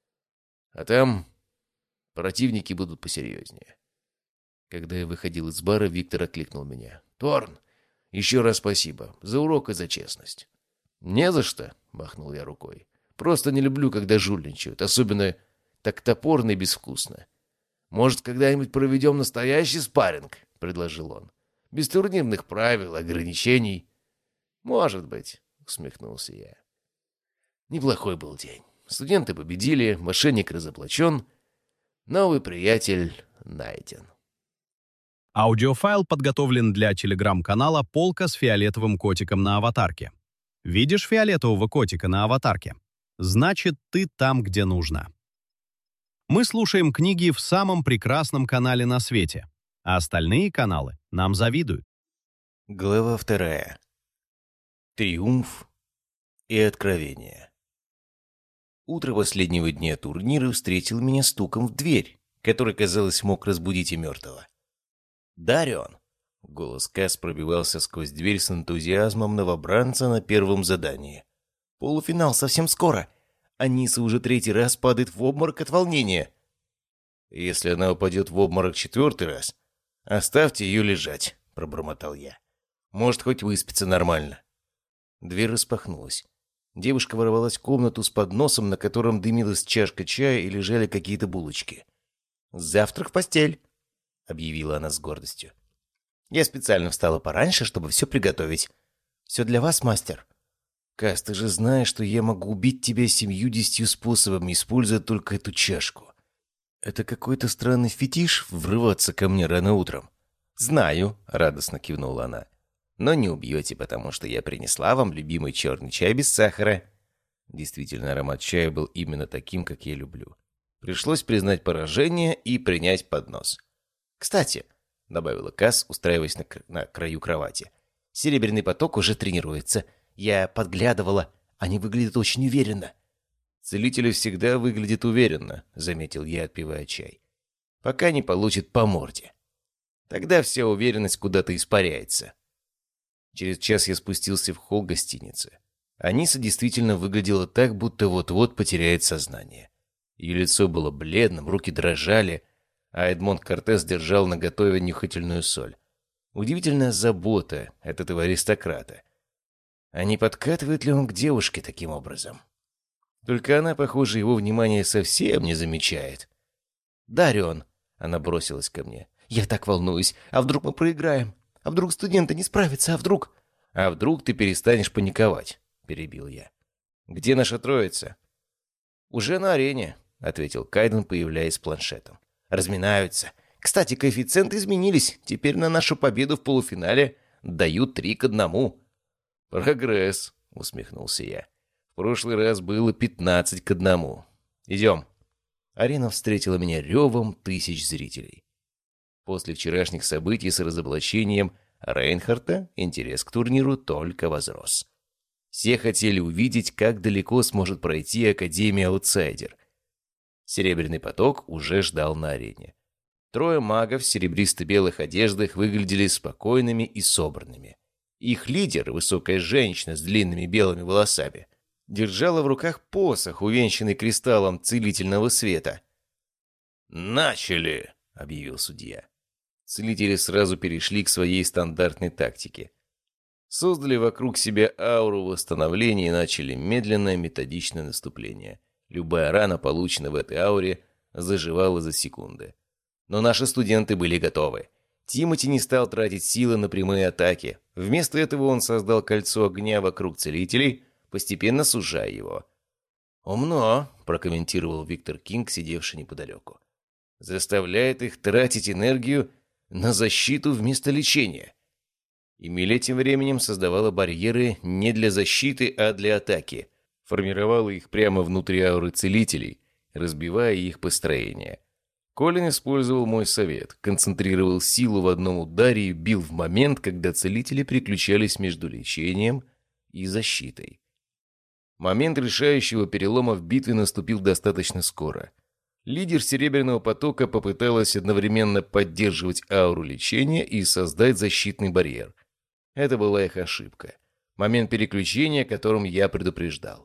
А там противники будут посерьезнее». Когда я выходил из бара, Виктор окликнул меня. «Торн, еще раз спасибо. За урок и за честность». «Не за что», — махнул я рукой. «Просто не люблю, когда жульничают, особенно так топорно и безвкусно». «Может, когда-нибудь проведем настоящий спарринг?» — предложил он. «Без турнирных правил, ограничений». «Может быть», — усмехнулся я. Неплохой был день. Студенты победили, мошенник разоблачен, новый приятель найден. Аудиофайл подготовлен для телеграм-канала «Полка с фиолетовым котиком на аватарке». Видишь фиолетового котика на аватарке? Значит, ты там, где нужно. Мы слушаем книги в самом прекрасном канале на свете, а остальные каналы нам завидуют. Глава вторая. Триумф и откровение. Утро последнего дня турнира встретило меня стуком в дверь, который, казалось, мог разбудить и мертвого. «Дарион!» — голос Касс пробивался сквозь дверь с энтузиазмом новобранца на первом задании. «Полуфинал совсем скоро. Аниса уже третий раз падает в обморок от волнения». «Если она упадет в обморок четвертый раз, оставьте ее лежать», — пробормотал я. «Может, хоть выспится нормально». Дверь распахнулась. Девушка ворвалась в комнату с подносом, на котором дымилась чашка чая и лежали какие-то булочки. «Завтрак в постель», — объявила она с гордостью. «Я специально встала пораньше, чтобы все приготовить. Все для вас, мастер». «Кас, ты же знаешь, что я могу убить тебя семью-десятью способами, используя только эту чашку. Это какой-то странный фетиш врываться ко мне рано утром». «Знаю», — радостно кивнула она. «Но не убьете, потому что я принесла вам любимый черный чай без сахара». Действительно, аромат чая был именно таким, как я люблю. Пришлось признать поражение и принять поднос. «Кстати», — добавила Кас, устраиваясь на, кр- на краю кровати, — «серебряный поток уже тренируется. Я подглядывала. Они выглядят очень уверенно». «Целители всегда выглядят уверенно», — заметил я, отпивая чай. «Пока не получит по морде. Тогда вся уверенность куда-то испаряется». Через час я спустился в холл гостиницы. Аниса действительно выглядела так, будто вот-вот потеряет сознание. Ее лицо было бледным, руки дрожали, а Эдмонд Кортес держал наготове нюхательную соль. Удивительная забота от этого аристократа. А не подкатывает ли он к девушке таким образом? Только она, похоже, его внимание совсем не замечает. «Дарион», — она бросилась ко мне, — «я так волнуюсь. А вдруг мы проиграем? А вдруг студенты не справятся? А вдруг...» «А вдруг ты перестанешь паниковать?» — перебил я. «Где наша троица?» «Уже на арене», — ответил Кайден, появляясь с планшетом. «Разминаются. Кстати, коэффициенты изменились. Теперь на нашу победу в полуфинале дают три к одному». «Прогресс», — усмехнулся я. «В прошлый раз было пятнадцать к одному. Идем». Арена встретила меня ревом тысяч зрителей. После вчерашних событий с разоблачением Рейнхарта интерес к турниру только возрос. Все хотели увидеть, как далеко сможет пройти Академия Аутсайдер. Серебряный поток уже ждал на арене. Трое магов в серебристо-белых одеждах выглядели спокойными и собранными. Их лидер, высокая женщина с длинными белыми волосами, держала в руках посох, увенчанный кристаллом целительного света. «Начали!» — объявил судья. Целители сразу перешли к своей стандартной тактике. Создали вокруг себя ауру восстановления и начали медленное методичное наступление. Любая рана, полученная в этой ауре, заживала за секунды. Но наши студенты были готовы. Тимоти не стал тратить силы на прямые атаки. Вместо этого он создал кольцо огня вокруг целителей, постепенно сужая его. «Умно», — прокомментировал Виктор Кинг, сидевший неподалеку. «Заставляет их тратить энергию на защиту вместо лечения». Эмилия тем временем создавала барьеры не для защиты, а для атаки. Формировала их прямо внутри ауры целителей, разбивая их построение. Колин использовал мой совет, концентрировал силу в одном ударе и бил в момент, когда целители переключались между лечением и защитой. Момент решающего перелома в битве наступил достаточно скоро. Лидер Серебряного потока попыталась одновременно поддерживать ауру лечения и создать защитный барьер. Это была их ошибка. Момент переключения, о котором я предупреждал.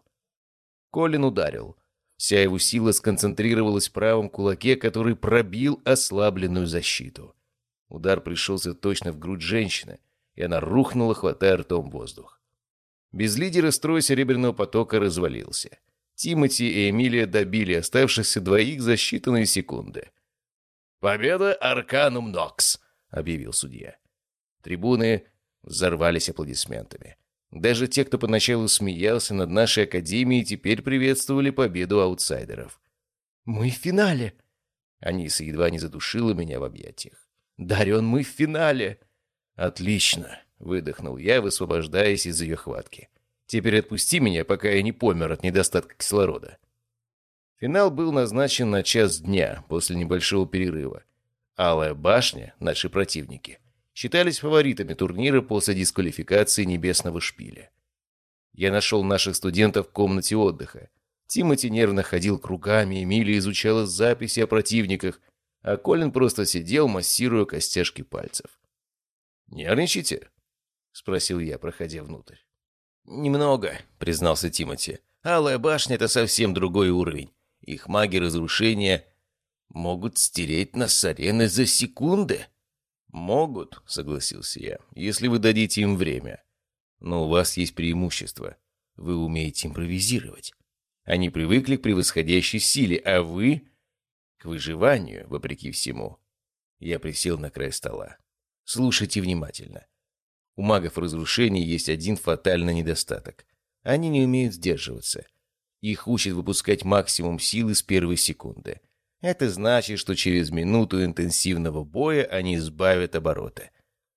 Колин ударил. Вся его сила сконцентрировалась в правом кулаке, который пробил ослабленную защиту. Удар пришелся точно в грудь женщины, и она рухнула, хватая ртом воздух. Без лидера строй Серебряного потока развалился. Тимоти и Эмилия добили оставшихся двоих за считанные секунды. «Победа Арканум Нокс!» — объявил судья. Трибуны взорвались аплодисментами. Даже те, кто поначалу смеялся над нашей академией, теперь приветствовали победу аутсайдеров. «Мы в финале!» Аниса едва не задушила меня в объятиях. «Дарион, мы в финале!» «Отлично!» — выдохнул я, высвобождаясь из ее хватки. «Теперь отпусти меня, пока я не помер от недостатка кислорода». Финал был назначен на час дня после небольшого перерыва. Алая башня, наши противники, считались фаворитами турнира после дисквалификации Небесного Шпиля. Я нашел наших студентов в комнате отдыха. Тимоти нервно ходил кругами, Эмилия изучала записи о противниках, а Колин просто сидел, массируя костяшки пальцев. «Нервничаете?» — спросил я, проходя внутрь. «Немного», — признался Тимоти. «Алая башня — это совсем другой уровень. Их маги разрушения могут стереть нас с арены за секунды». «Могут», — согласился я, — «если вы дадите им время. Но у вас есть преимущество. Вы умеете импровизировать. Они привыкли к превосходящей силе, а вы К выживанию, вопреки всему. Я присел на край стола. Слушайте внимательно. У магов разрушений есть один фатальный недостаток. Они не умеют сдерживаться. Их учат выпускать максимум силы с первой секунды. Это значит, что через минуту интенсивного боя они сбавят обороты.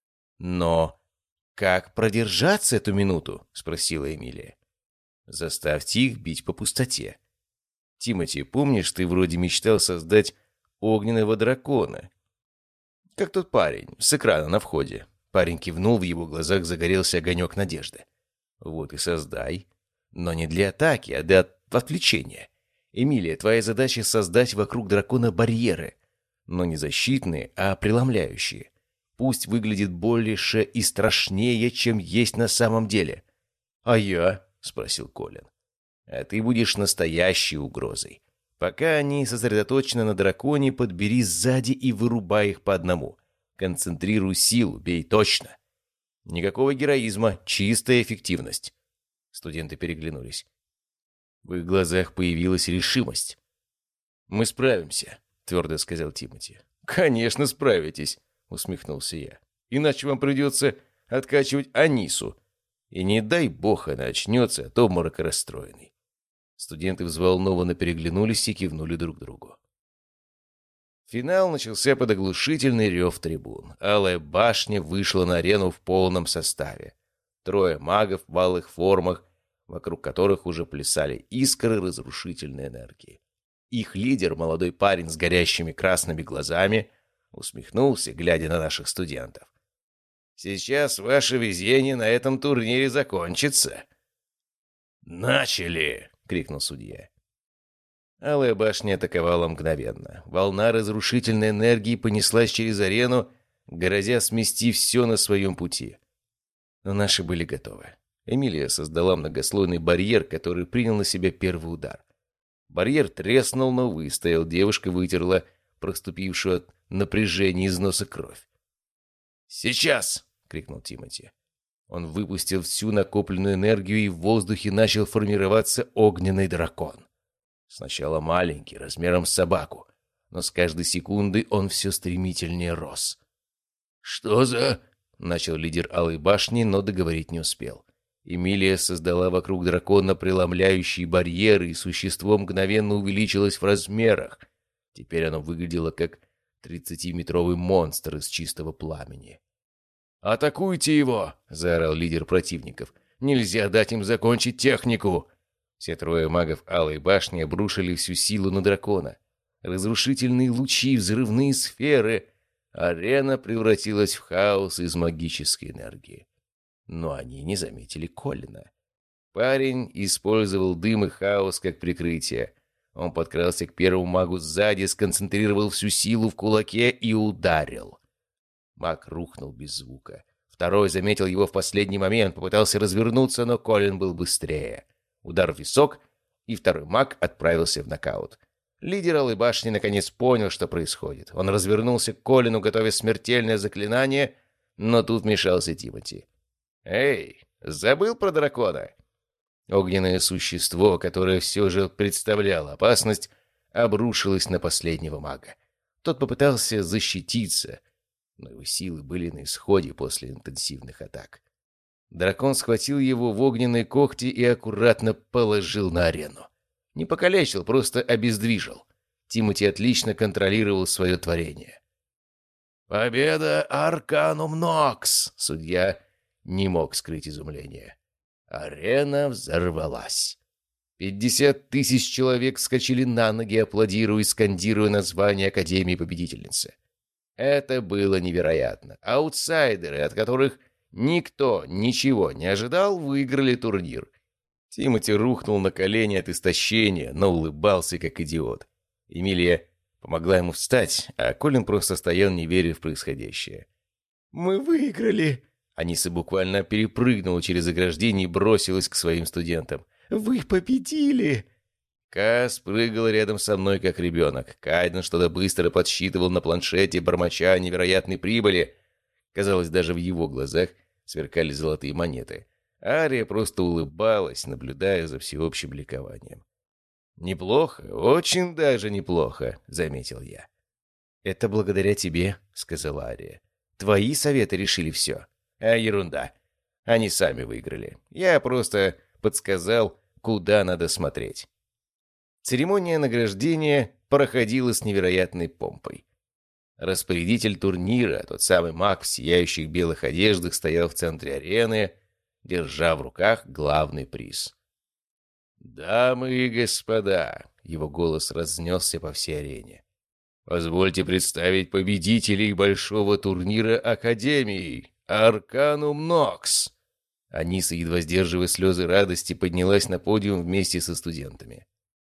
Но как продержаться эту минуту? Спросила Эмилия. Заставьте их бить по пустоте. Тимоти, помнишь, ты вроде мечтал создать огненного дракона? Как тот парень, с экрана на входе. Парень кивнул, в его глазах загорелся огонек надежды. Вот и создай. Но не для атаки, а для отвлечения. Эмилия, твоя задача создать вокруг дракона барьеры. Но не защитные, а преломляющие. Пусть выглядит больше и страшнее, чем есть на самом деле. «А я?» — спросил Колин. «А ты будешь настоящей угрозой. Пока они сосредоточены на драконе, подбери сзади и вырубай их по одному. Концентрируй силу, бей точно. Никакого героизма, чистая эффективность». Студенты переглянулись. В их глазах появилась решимость. «Мы справимся», — твердо сказал Тимоти. «Конечно справитесь», — усмехнулся я. «Иначе вам придется откачивать Анису. И не дай бог она очнется от обморока расстроенной». Студенты взволнованно переглянулись и кивнули друг другу. Финал начался под оглушительный рев трибун. Алая башня вышла на арену в полном составе. Трое магов в алых формах, вокруг которых уже плясали искры разрушительной энергии. Их лидер, молодой парень с горящими красными глазами, усмехнулся, глядя на наших студентов. «Сейчас ваше везение на этом турнире закончится». «Начали!» — крикнул судья. Алая башня атаковала мгновенно. Волна разрушительной энергии понеслась через арену, грозя смести все на своем пути. Но наши были готовы. Эмилия создала многослойный барьер, который принял на себя первый удар. Барьер треснул, но выстоял. Девушка вытерла проступившую от напряжения из носа кровь. «Сейчас!» — крикнул Тимоти. Он выпустил всю накопленную энергию, и в воздухе начал формироваться огненный дракон. Сначала маленький, размером с собаку, но с каждой секундой он все стремительнее рос. «Что за...» — начал лидер Алой башни, но договорить не успел. Эмилия создала вокруг дракона преломляющие барьеры, и существо мгновенно увеличилось в размерах. Теперь оно выглядело как тридцатиметровый монстр из чистого пламени. «Атакуйте его!» — заорал лидер противников. «Нельзя дать им закончить технику!» Все трое магов Алой башни обрушили всю силу на дракона. Разрушительные лучи, взрывные сферы. Арена превратилась в хаос из магической энергии. Но они не заметили Колина. Парень использовал дым и хаос как прикрытие. Он подкрался к первому магу сзади, сконцентрировал всю силу в кулаке и ударил. Маг рухнул без звука. Второй заметил его в последний момент, попытался развернуться, но Колин был быстрее. Удар в висок, и второй маг отправился в нокаут. Лидер Алой башни наконец понял, что происходит. Он развернулся к Колину, готовя смертельное заклинание, но тут вмешался Тимоти. «Эй, забыл про дракона?» Огненное существо, которое все же представляло опасность, обрушилось на последнего мага. Тот попытался защититься, но его силы были на исходе после интенсивных атак. Дракон схватил его в огненные когти и аккуратно положил на арену. Не покалечил, просто обездвижил. Тимоти отлично контролировал свое творение. «Победа Арканум Нокс!» Судья не мог скрыть изумление. Арена взорвалась. Пятьдесят тысяч человек вскочили на ноги, аплодируя и скандируя название Академии победительницы. Это было невероятно. Аутсайдеры, от которых никто ничего не ожидал, выиграли турнир. Тимоти рухнул на колени от истощения, но улыбался как идиот. Эмилия помогла ему встать, а Колин просто стоял, не веря в происходящее. «Мы выиграли!» Аниса буквально перепрыгнула через ограждение и бросилась к своим студентам. «Вы победили!» Кас прыгал рядом со мной, как ребенок. Кайден что-то быстро подсчитывал на планшете, бормоча о невероятной прибыли. Казалось, даже в его глазах сверкали золотые монеты. Ария просто улыбалась, наблюдая за всеобщим ликованием. «Неплохо, очень даже неплохо», — заметил я. «Это благодаря тебе», — сказала Ария. «Твои советы решили все». «А ерунда. Они сами выиграли. Я просто подсказал, куда надо смотреть». Церемония награждения проходила с невероятной помпой. Распорядитель турнира, тот самый маг в сияющих белых одеждах, стоял в центре арены, держа в руках главный приз. «Дамы и господа», — его голос разнесся по всей арене, «позвольте представить победителей большого турнира Академии, Арканум Нокс». Аниса, едва сдерживая слезы радости, поднялась на подиум вместе со студентами.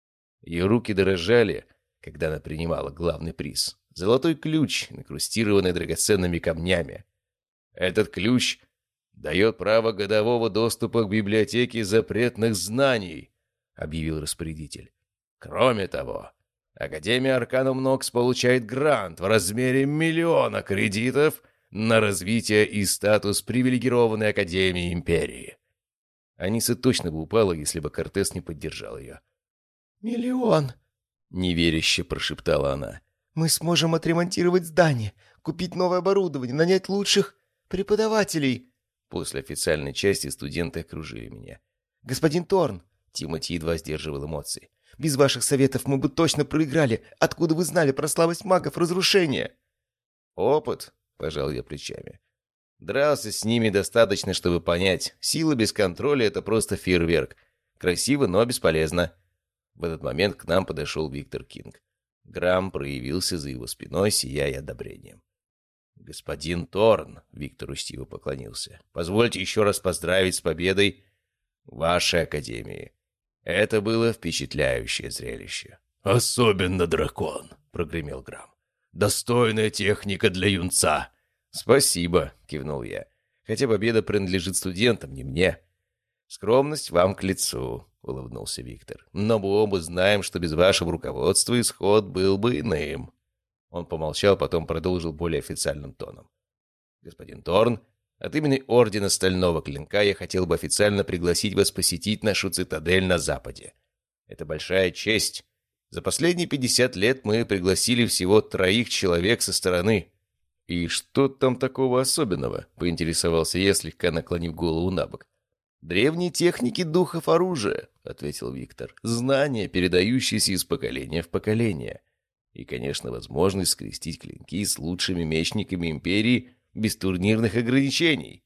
Ее руки дрожали, когда она принимала главный приз. Золотой ключ, инкрустированный драгоценными камнями. Этот ключ дает право годового доступа к библиотеке запретных знаний, объявил распорядитель. Кроме того, Академия Арканум Нокс получает грант в размере миллиона кредитов на развитие и статус привилегированной Академии Империи. Аниса точно бы упала, если бы Кортес не поддержал ее. «Миллион!» — неверяще прошептала она. «Мы сможем отремонтировать здание, купить новое оборудование, нанять лучших преподавателей». После официальной части студенты окружили меня. «Господин Торн!» — Тимоти едва сдерживал эмоции. «Без ваших советов мы бы точно проиграли. Откуда вы знали про слабость магов разрушения?» «Опыт», — пожал я плечами. «Дрался с ними достаточно, чтобы понять. Сила без контроля — это просто фейерверк. Красиво, но бесполезно». В этот момент к нам подошел Виктор Кинг. Грамм проявился за его спиной, сияя одобрением. «Господин Торн», — Виктор учтиво поклонился, — «позвольте еще раз поздравить с победой вашей Академии. Это было впечатляющее зрелище». «Особенно дракон», — прогремел Грамм. «Достойная техника для юнца». «Спасибо», — кивнул я. «Хотя победа принадлежит студентам, не мне». «Скромность вам к лицу», — улыбнулся Виктор. «Но мы оба знаем, что без вашего руководства исход был бы иным». Он помолчал, потом продолжил более официальным тоном. «Господин Торн, от имени Ордена Стального Клинка я хотел бы официально пригласить вас посетить нашу цитадель на Западе. Это большая честь. За последние пятьдесят лет мы пригласили всего троих человек со стороны». «И что там такого особенного?» — поинтересовался я, слегка наклонив голову на бок. «Древние техники духов оружия», — ответил Виктор. «Знания, передающиеся из поколения в поколение. И, конечно, возможность скрестить клинки с лучшими мечниками Империи без турнирных ограничений».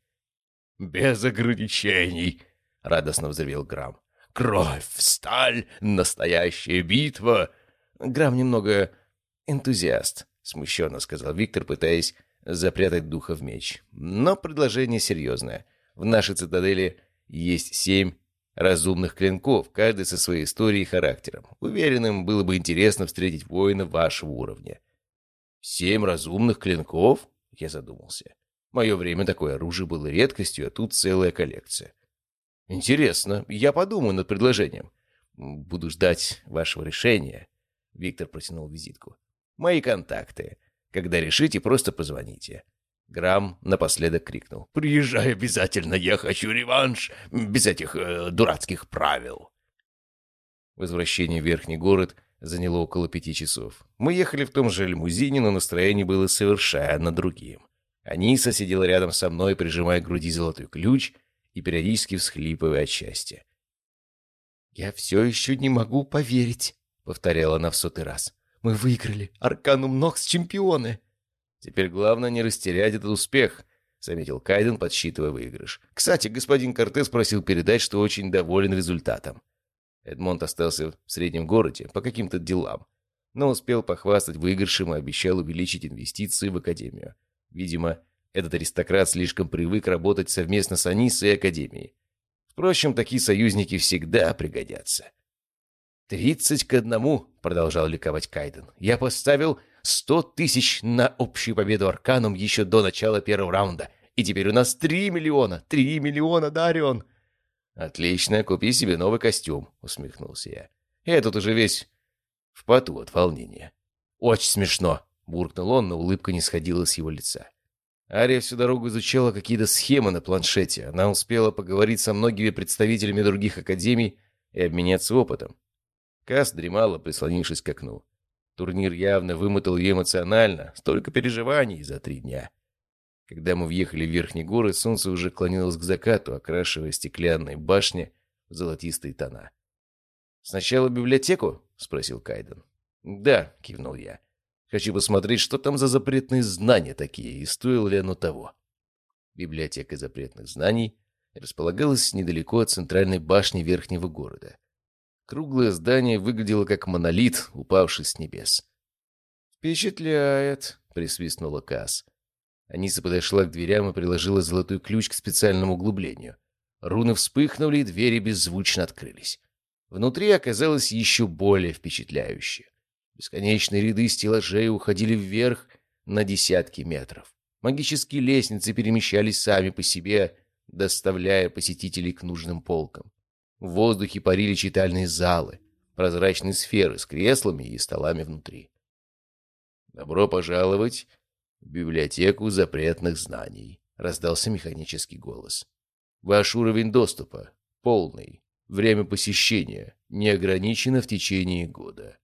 «Без ограничений», — радостно взревел Грамм. «Кровь, сталь, настоящая битва». «Грамм немного энтузиаст», — смущенно сказал Виктор, пытаясь запрятать духа в меч. «Но предложение серьезное. В нашей цитадели есть семь разумных клинков, каждый со своей историей и характером. Уверенным, было бы интересно встретить воина вашего уровня». «Семь разумных клинков?» — я задумался. В мое время такое оружие было редкостью, а тут целая коллекция. «Интересно, я подумаю над предложением. Буду ждать вашего решения». Виктор протянул визитку. «Мои контакты. Когда решите, просто позвоните». Грамм напоследок крикнул. «Приезжай обязательно, я хочу реванш, без этих э, дурацких правил». Возвращение в Верхний город заняло около пяти часов. Мы ехали в том же лимузине, но настроение было совершенно другим. Аниса сидела рядом со мной, прижимая к груди золотой ключ и периодически всхлипывая от счастья. «Я все еще не могу поверить», — повторяла она в сотый раз. «Мы выиграли. Арканум Нокс чемпионы». «Теперь главное не растерять этот успех», — заметил Кайден, подсчитывая выигрыш. «Кстати, господин Кортес просил передать, что очень доволен результатом». Эдмонд остался в среднем городе по каким-то делам, но успел похвастать выигрышем и обещал увеличить инвестиции в Академию. Видимо, этот аристократ слишком привык работать совместно с Анисой и Академией. Впрочем, такие союзники всегда пригодятся. «Тридцать к одному», — продолжал ликовать Кайден. «Я поставил сто тысяч на общую победу Арканум еще до начала первого раунда. И теперь у нас три миллиона. Три миллиона, Дарион!» «Отлично, купи себе новый костюм», — усмехнулся я. «Я тут уже весь в поту от волнения». «Очень смешно», — буркнул он, но улыбка не сходила с его лица. Ария всю дорогу изучала какие-то схемы на планшете. Она успела поговорить со многими представителями других академий и обменяться опытом. Кас дремала, прислонившись к окну. Турнир явно вымотал ее эмоционально, столько переживаний за три дня. Когда мы въехали в верхний город, солнце уже клонилось к закату, окрашивая стеклянные башни в золотистые тона. «Сначала библиотеку?» — спросил Кайден. «Да», — кивнул я. «Хочу посмотреть, что там за запретные знания такие, и стоило ли оно того». Библиотека запретных знаний располагалась недалеко от центральной башни верхнего города. Круглое здание выглядело как монолит, упавший с небес. «Впечатляет», — присвистнула Касс. Аниса подошла к дверям и приложила золотой ключ к специальному углублению. Руны вспыхнули, и двери беззвучно открылись. Внутри оказалось еще более впечатляюще. Бесконечные ряды стеллажей уходили вверх на десятки метров. Магические лестницы перемещались сами по себе, доставляя посетителей к нужным полкам. В воздухе парили читальные залы, прозрачные сферы с креслами и столами внутри. «Добро пожаловать в библиотеку запретных знаний», — раздался механический голос. «Ваш уровень доступа полный. Время посещения не ограничено в течение года».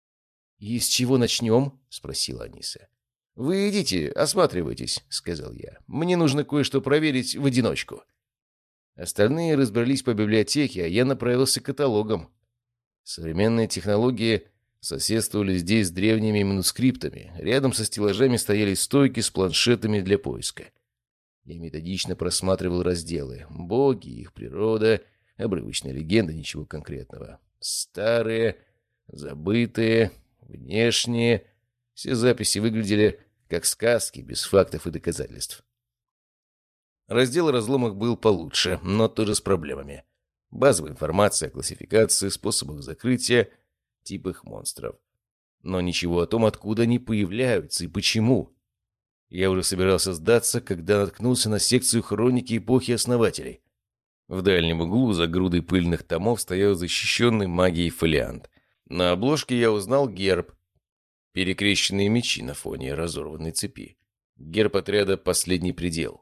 «И с чего начнем?» — спросила Аниса. «Вы идите, осматривайтесь», — сказал я. «Мне нужно кое-что проверить в одиночку». Остальные разбрались по библиотеке, а я направился к каталогам. Современные технологии соседствовали здесь с древними манускриптами. Рядом со стеллажами стояли стойки с планшетами для поиска. Я методично просматривал разделы. Боги, их природа, обрывочные легенды, ничего конкретного. Старые, забытые, внешние. Все записи выглядели как сказки, без фактов и доказательств. Раздел о разломах был получше, но тоже с проблемами. Базовая информация о классификации, способах закрытия, типах монстров. Но ничего о том, откуда они появляются и почему. Я уже собирался сдаться, когда наткнулся на секцию хроники эпохи основателей. В дальнем углу за грудой пыльных томов стоял защищенный магией фолиант. На обложке я узнал герб. Перекрещенные мечи на фоне разорванной цепи. Герб отряда «Последний предел».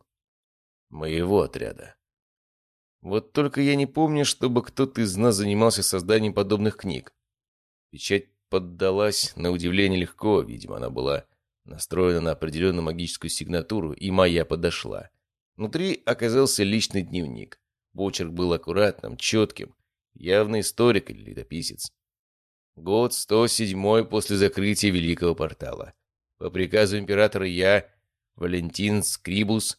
Моего отряда. Вот только я не помню, чтобы кто-то из нас занимался созданием подобных книг. Печать поддалась на удивление легко, видимо, она была настроена на определенную магическую сигнатуру, и моя подошла. Внутри оказался личный дневник. Почерк был аккуратным, четким, явно историк или летописец. Год сто седьмой после закрытия Великого Портала. По приказу императора я, Валентин Скрибус,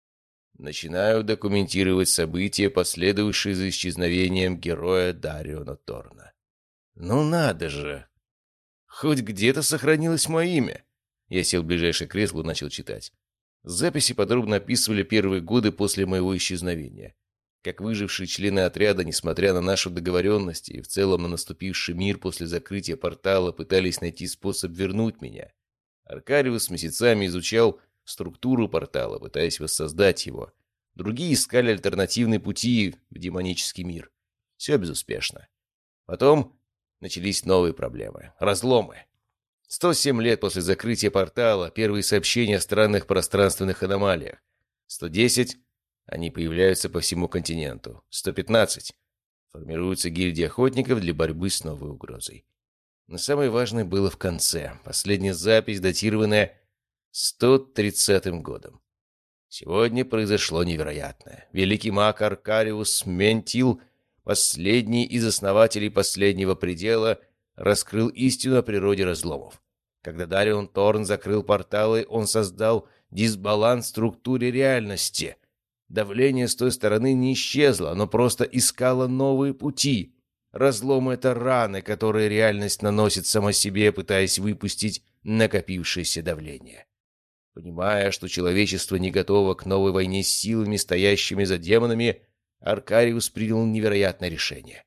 начинаю документировать события, последовавшие за исчезновением героя Дариона Торна. Ну надо же! Хоть где-то сохранилось мое имя. Я сел в ближайшее кресло и начал читать. Записи подробно описывали первые годы после моего исчезновения. Как выжившие члены отряда, несмотря на нашу договоренность и в целом на наступивший мир после закрытия портала, пытались найти способ вернуть меня. Аркариус месяцами изучал структуру портала, пытаясь воссоздать его. Другие искали альтернативные пути в демонический мир. Все безуспешно. Потом начались новые проблемы. Разломы. сто семь лет после закрытия портала, первые сообщения о странных пространственных аномалиях. сто десять. Они появляются по всему континенту. сто пятнадцать. Формируется гильдия охотников для борьбы с новой угрозой. Но самое важное было в конце. Последняя запись, датированная сто тридцатым годом. Сегодня произошло невероятное. Великий маг Аркариус Ментил, последний из основателей последнего предела, раскрыл истину о природе разломов. Когда Дарион Торн закрыл порталы, он создал дисбаланс в структуре реальности. Давление с той стороны не исчезло, оно просто искало новые пути. Разлом — это раны, которые реальность наносит сама себе, пытаясь выпустить накопившееся давление. Понимая, что человечество не готово к новой войне с силами, стоящими за демонами, Аркариус принял невероятное решение.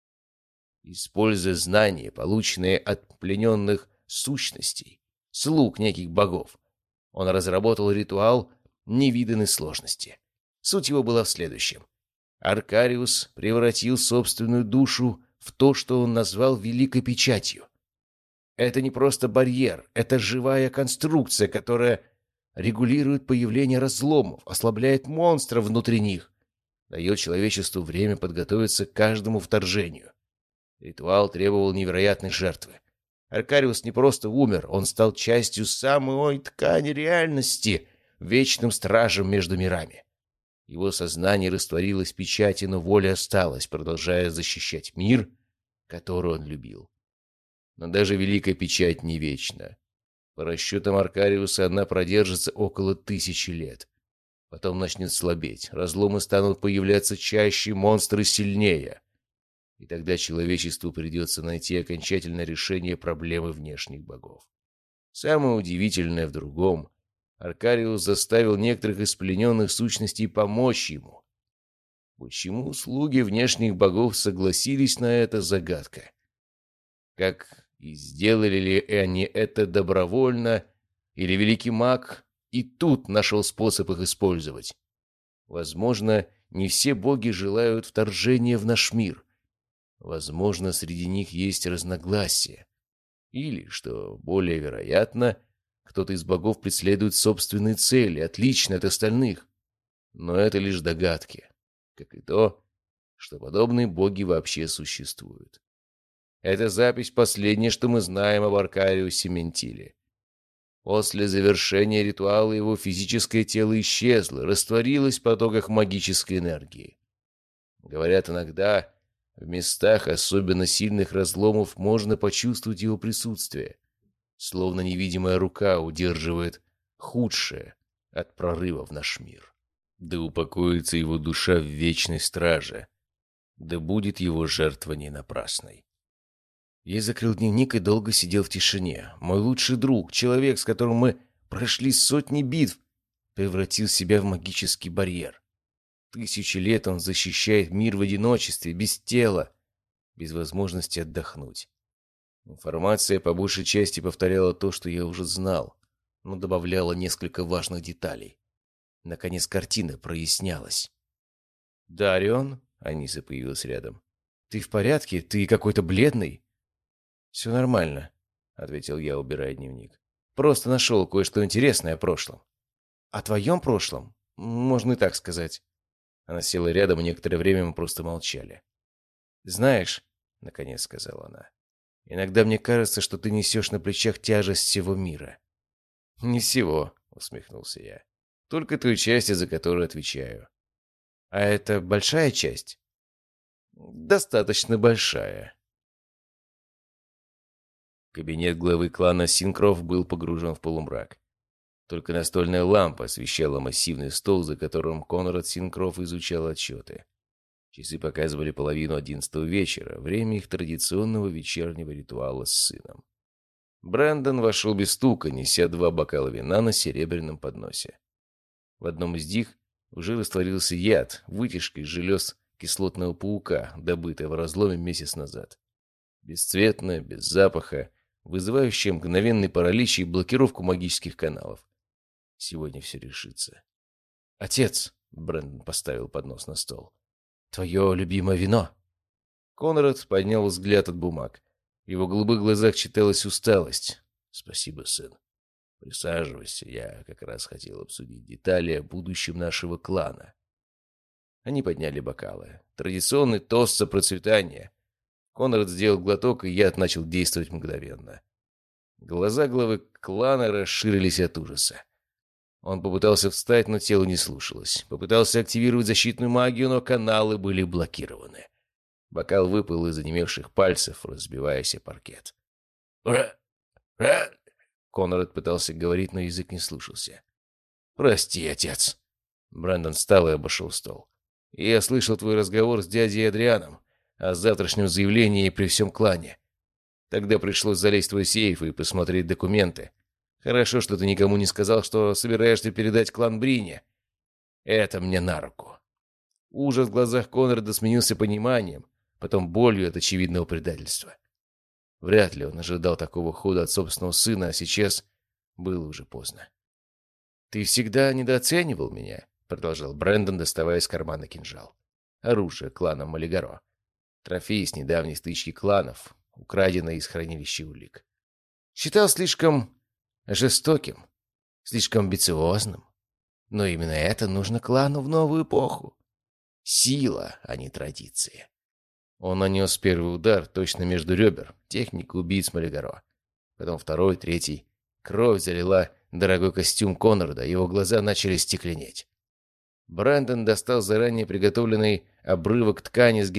Используя знания, полученные от плененных сущностей, слуг неких богов, он разработал ритуал невиданной сложности. Суть его была в следующем. Аркариус превратил собственную душу в то, что он назвал Великой Печатью. Это не просто барьер, это живая конструкция, которая регулирует появление разломов, ослабляет монстров внутри них, дает человечеству время подготовиться к каждому вторжению. Ритуал требовал невероятной жертвы. Аркариус не просто умер, он стал частью самой ткани реальности, вечным стражем между мирами. Его сознание растворилось в печати, но воля осталась, продолжая защищать мир, который он любил. Но даже Великая Печать не вечна. По расчетам Аркариуса она продержится около тысячи лет. Потом начнет слабеть, разломы станут появляться чаще, монстры сильнее. И тогда человечеству придется найти окончательное решение проблемы внешних богов. Самое удивительное в другом. Аркариус заставил некоторых из плененных сущностей помочь ему. Почему слуги внешних богов согласились на это — загадка. Как и сделали ли они это добровольно, или великий маг и тут нашел способ их использовать? Возможно, не все боги желают вторжения в наш мир. Возможно, среди них есть разногласия. Или, что более вероятно, кто-то из богов преследует собственные цели, отличные от остальных. Но это лишь догадки, как и то, что подобные боги вообще существуют. Эта запись — последнее, что мы знаем об Аркариусе Ментиле. После завершения ритуала его физическое тело исчезло, растворилось в потоках магической энергии. Говорят, иногда в местах особенно сильных разломов можно почувствовать его присутствие, словно невидимая рука удерживает худшее от прорыва в наш мир. Да упокоится его душа в вечной страже, да будет его жертва не напрасной. Я закрыл дневник и долго сидел в тишине. Мой лучший друг, человек, с которым мы прошли сотни битв, превратил себя в магический барьер. Тысячи лет он защищает мир в одиночестве, без тела, без возможности отдохнуть. Информация по большей части повторяла то, что я уже знал, но добавляла несколько важных деталей. Наконец картина прояснялась. «Дарион?» — Аниса появилась рядом. «Ты в порядке? Ты какой-то бледный?» «Все нормально», — ответил я, убирая дневник. «Просто нашел кое-что интересное о прошлом». «О твоем прошлом? Можно и так сказать». Она села рядом, и некоторое время мы просто молчали. «Знаешь», — наконец сказала она, — «иногда мне кажется, что ты несешь на плечах тяжесть всего мира». «Не всего», — усмехнулся я. «Только той части, за которую отвечаю». «А это большая часть?» «Достаточно большая». Кабинет главы клана Синкров был погружен в полумрак. Только настольная лампа освещала массивный стол, за которым Конрад Синкров изучал отчеты. Часы показывали половину одиннадцатого вечера, время их традиционного вечернего ритуала с сыном. Брэндон вошел без стука, неся два бокала вина на серебряном подносе. В одном из них уже растворился яд, вытяжка из желез кислотного паука, добытая в разломе месяц назад. Бесцветная, без запаха, вызывающая мгновенный паралич и блокировку магических каналов. Сегодня все решится. «Отец!» — Брэндон поставил поднос на стол. «Твое любимое вино!» Конрад поднял взгляд от бумаг. В его голубых глазах читалась усталость. «Спасибо, сын. Присаживайся, я как раз хотел обсудить детали о будущем нашего клана». Они подняли бокалы. Традиционный тост за процветание. Конрад сделал глоток, и яд начал действовать мгновенно. Глаза главы клана расширились от ужаса. Он попытался встать, но тело не слушалось. Попытался активировать защитную магию, но каналы были блокированы. Бокал выпал из онемевших пальцев, разбиваясь о паркет. «Ура! Ура!» Конрад пытался говорить, но язык не слушался. «Прости, отец». Брэндон встал и обошел стол. «Я слышал твой разговор с дядей Адрианом о завтрашнем заявлении при всем клане. Тогда пришлось залезть в твой сейф и посмотреть документы. Хорошо, что ты никому не сказал, что собираешься передать клан Брине. Это мне на руку». Ужас в глазах Конрада сменился пониманием, потом болью от очевидного предательства. Вряд ли он ожидал такого хода от собственного сына, а сейчас было уже поздно. «Ты всегда недооценивал меня», — продолжал Брэндон, доставая из кармана кинжал. Оружие клана Малигаро. Трофей с недавней стычки кланов, украденное из хранилища улик. Считал слишком жестоким, слишком амбициозным. Но именно это нужно клану в новую эпоху. Сила, а не традиция. Он нанес первый удар точно между ребер, техника убийц Малигаро. Потом второй, третий. Кровь залила дорогой костюм Конрада, его глаза начали стекленеть. Брэндон достал заранее приготовленный обрывок ткани с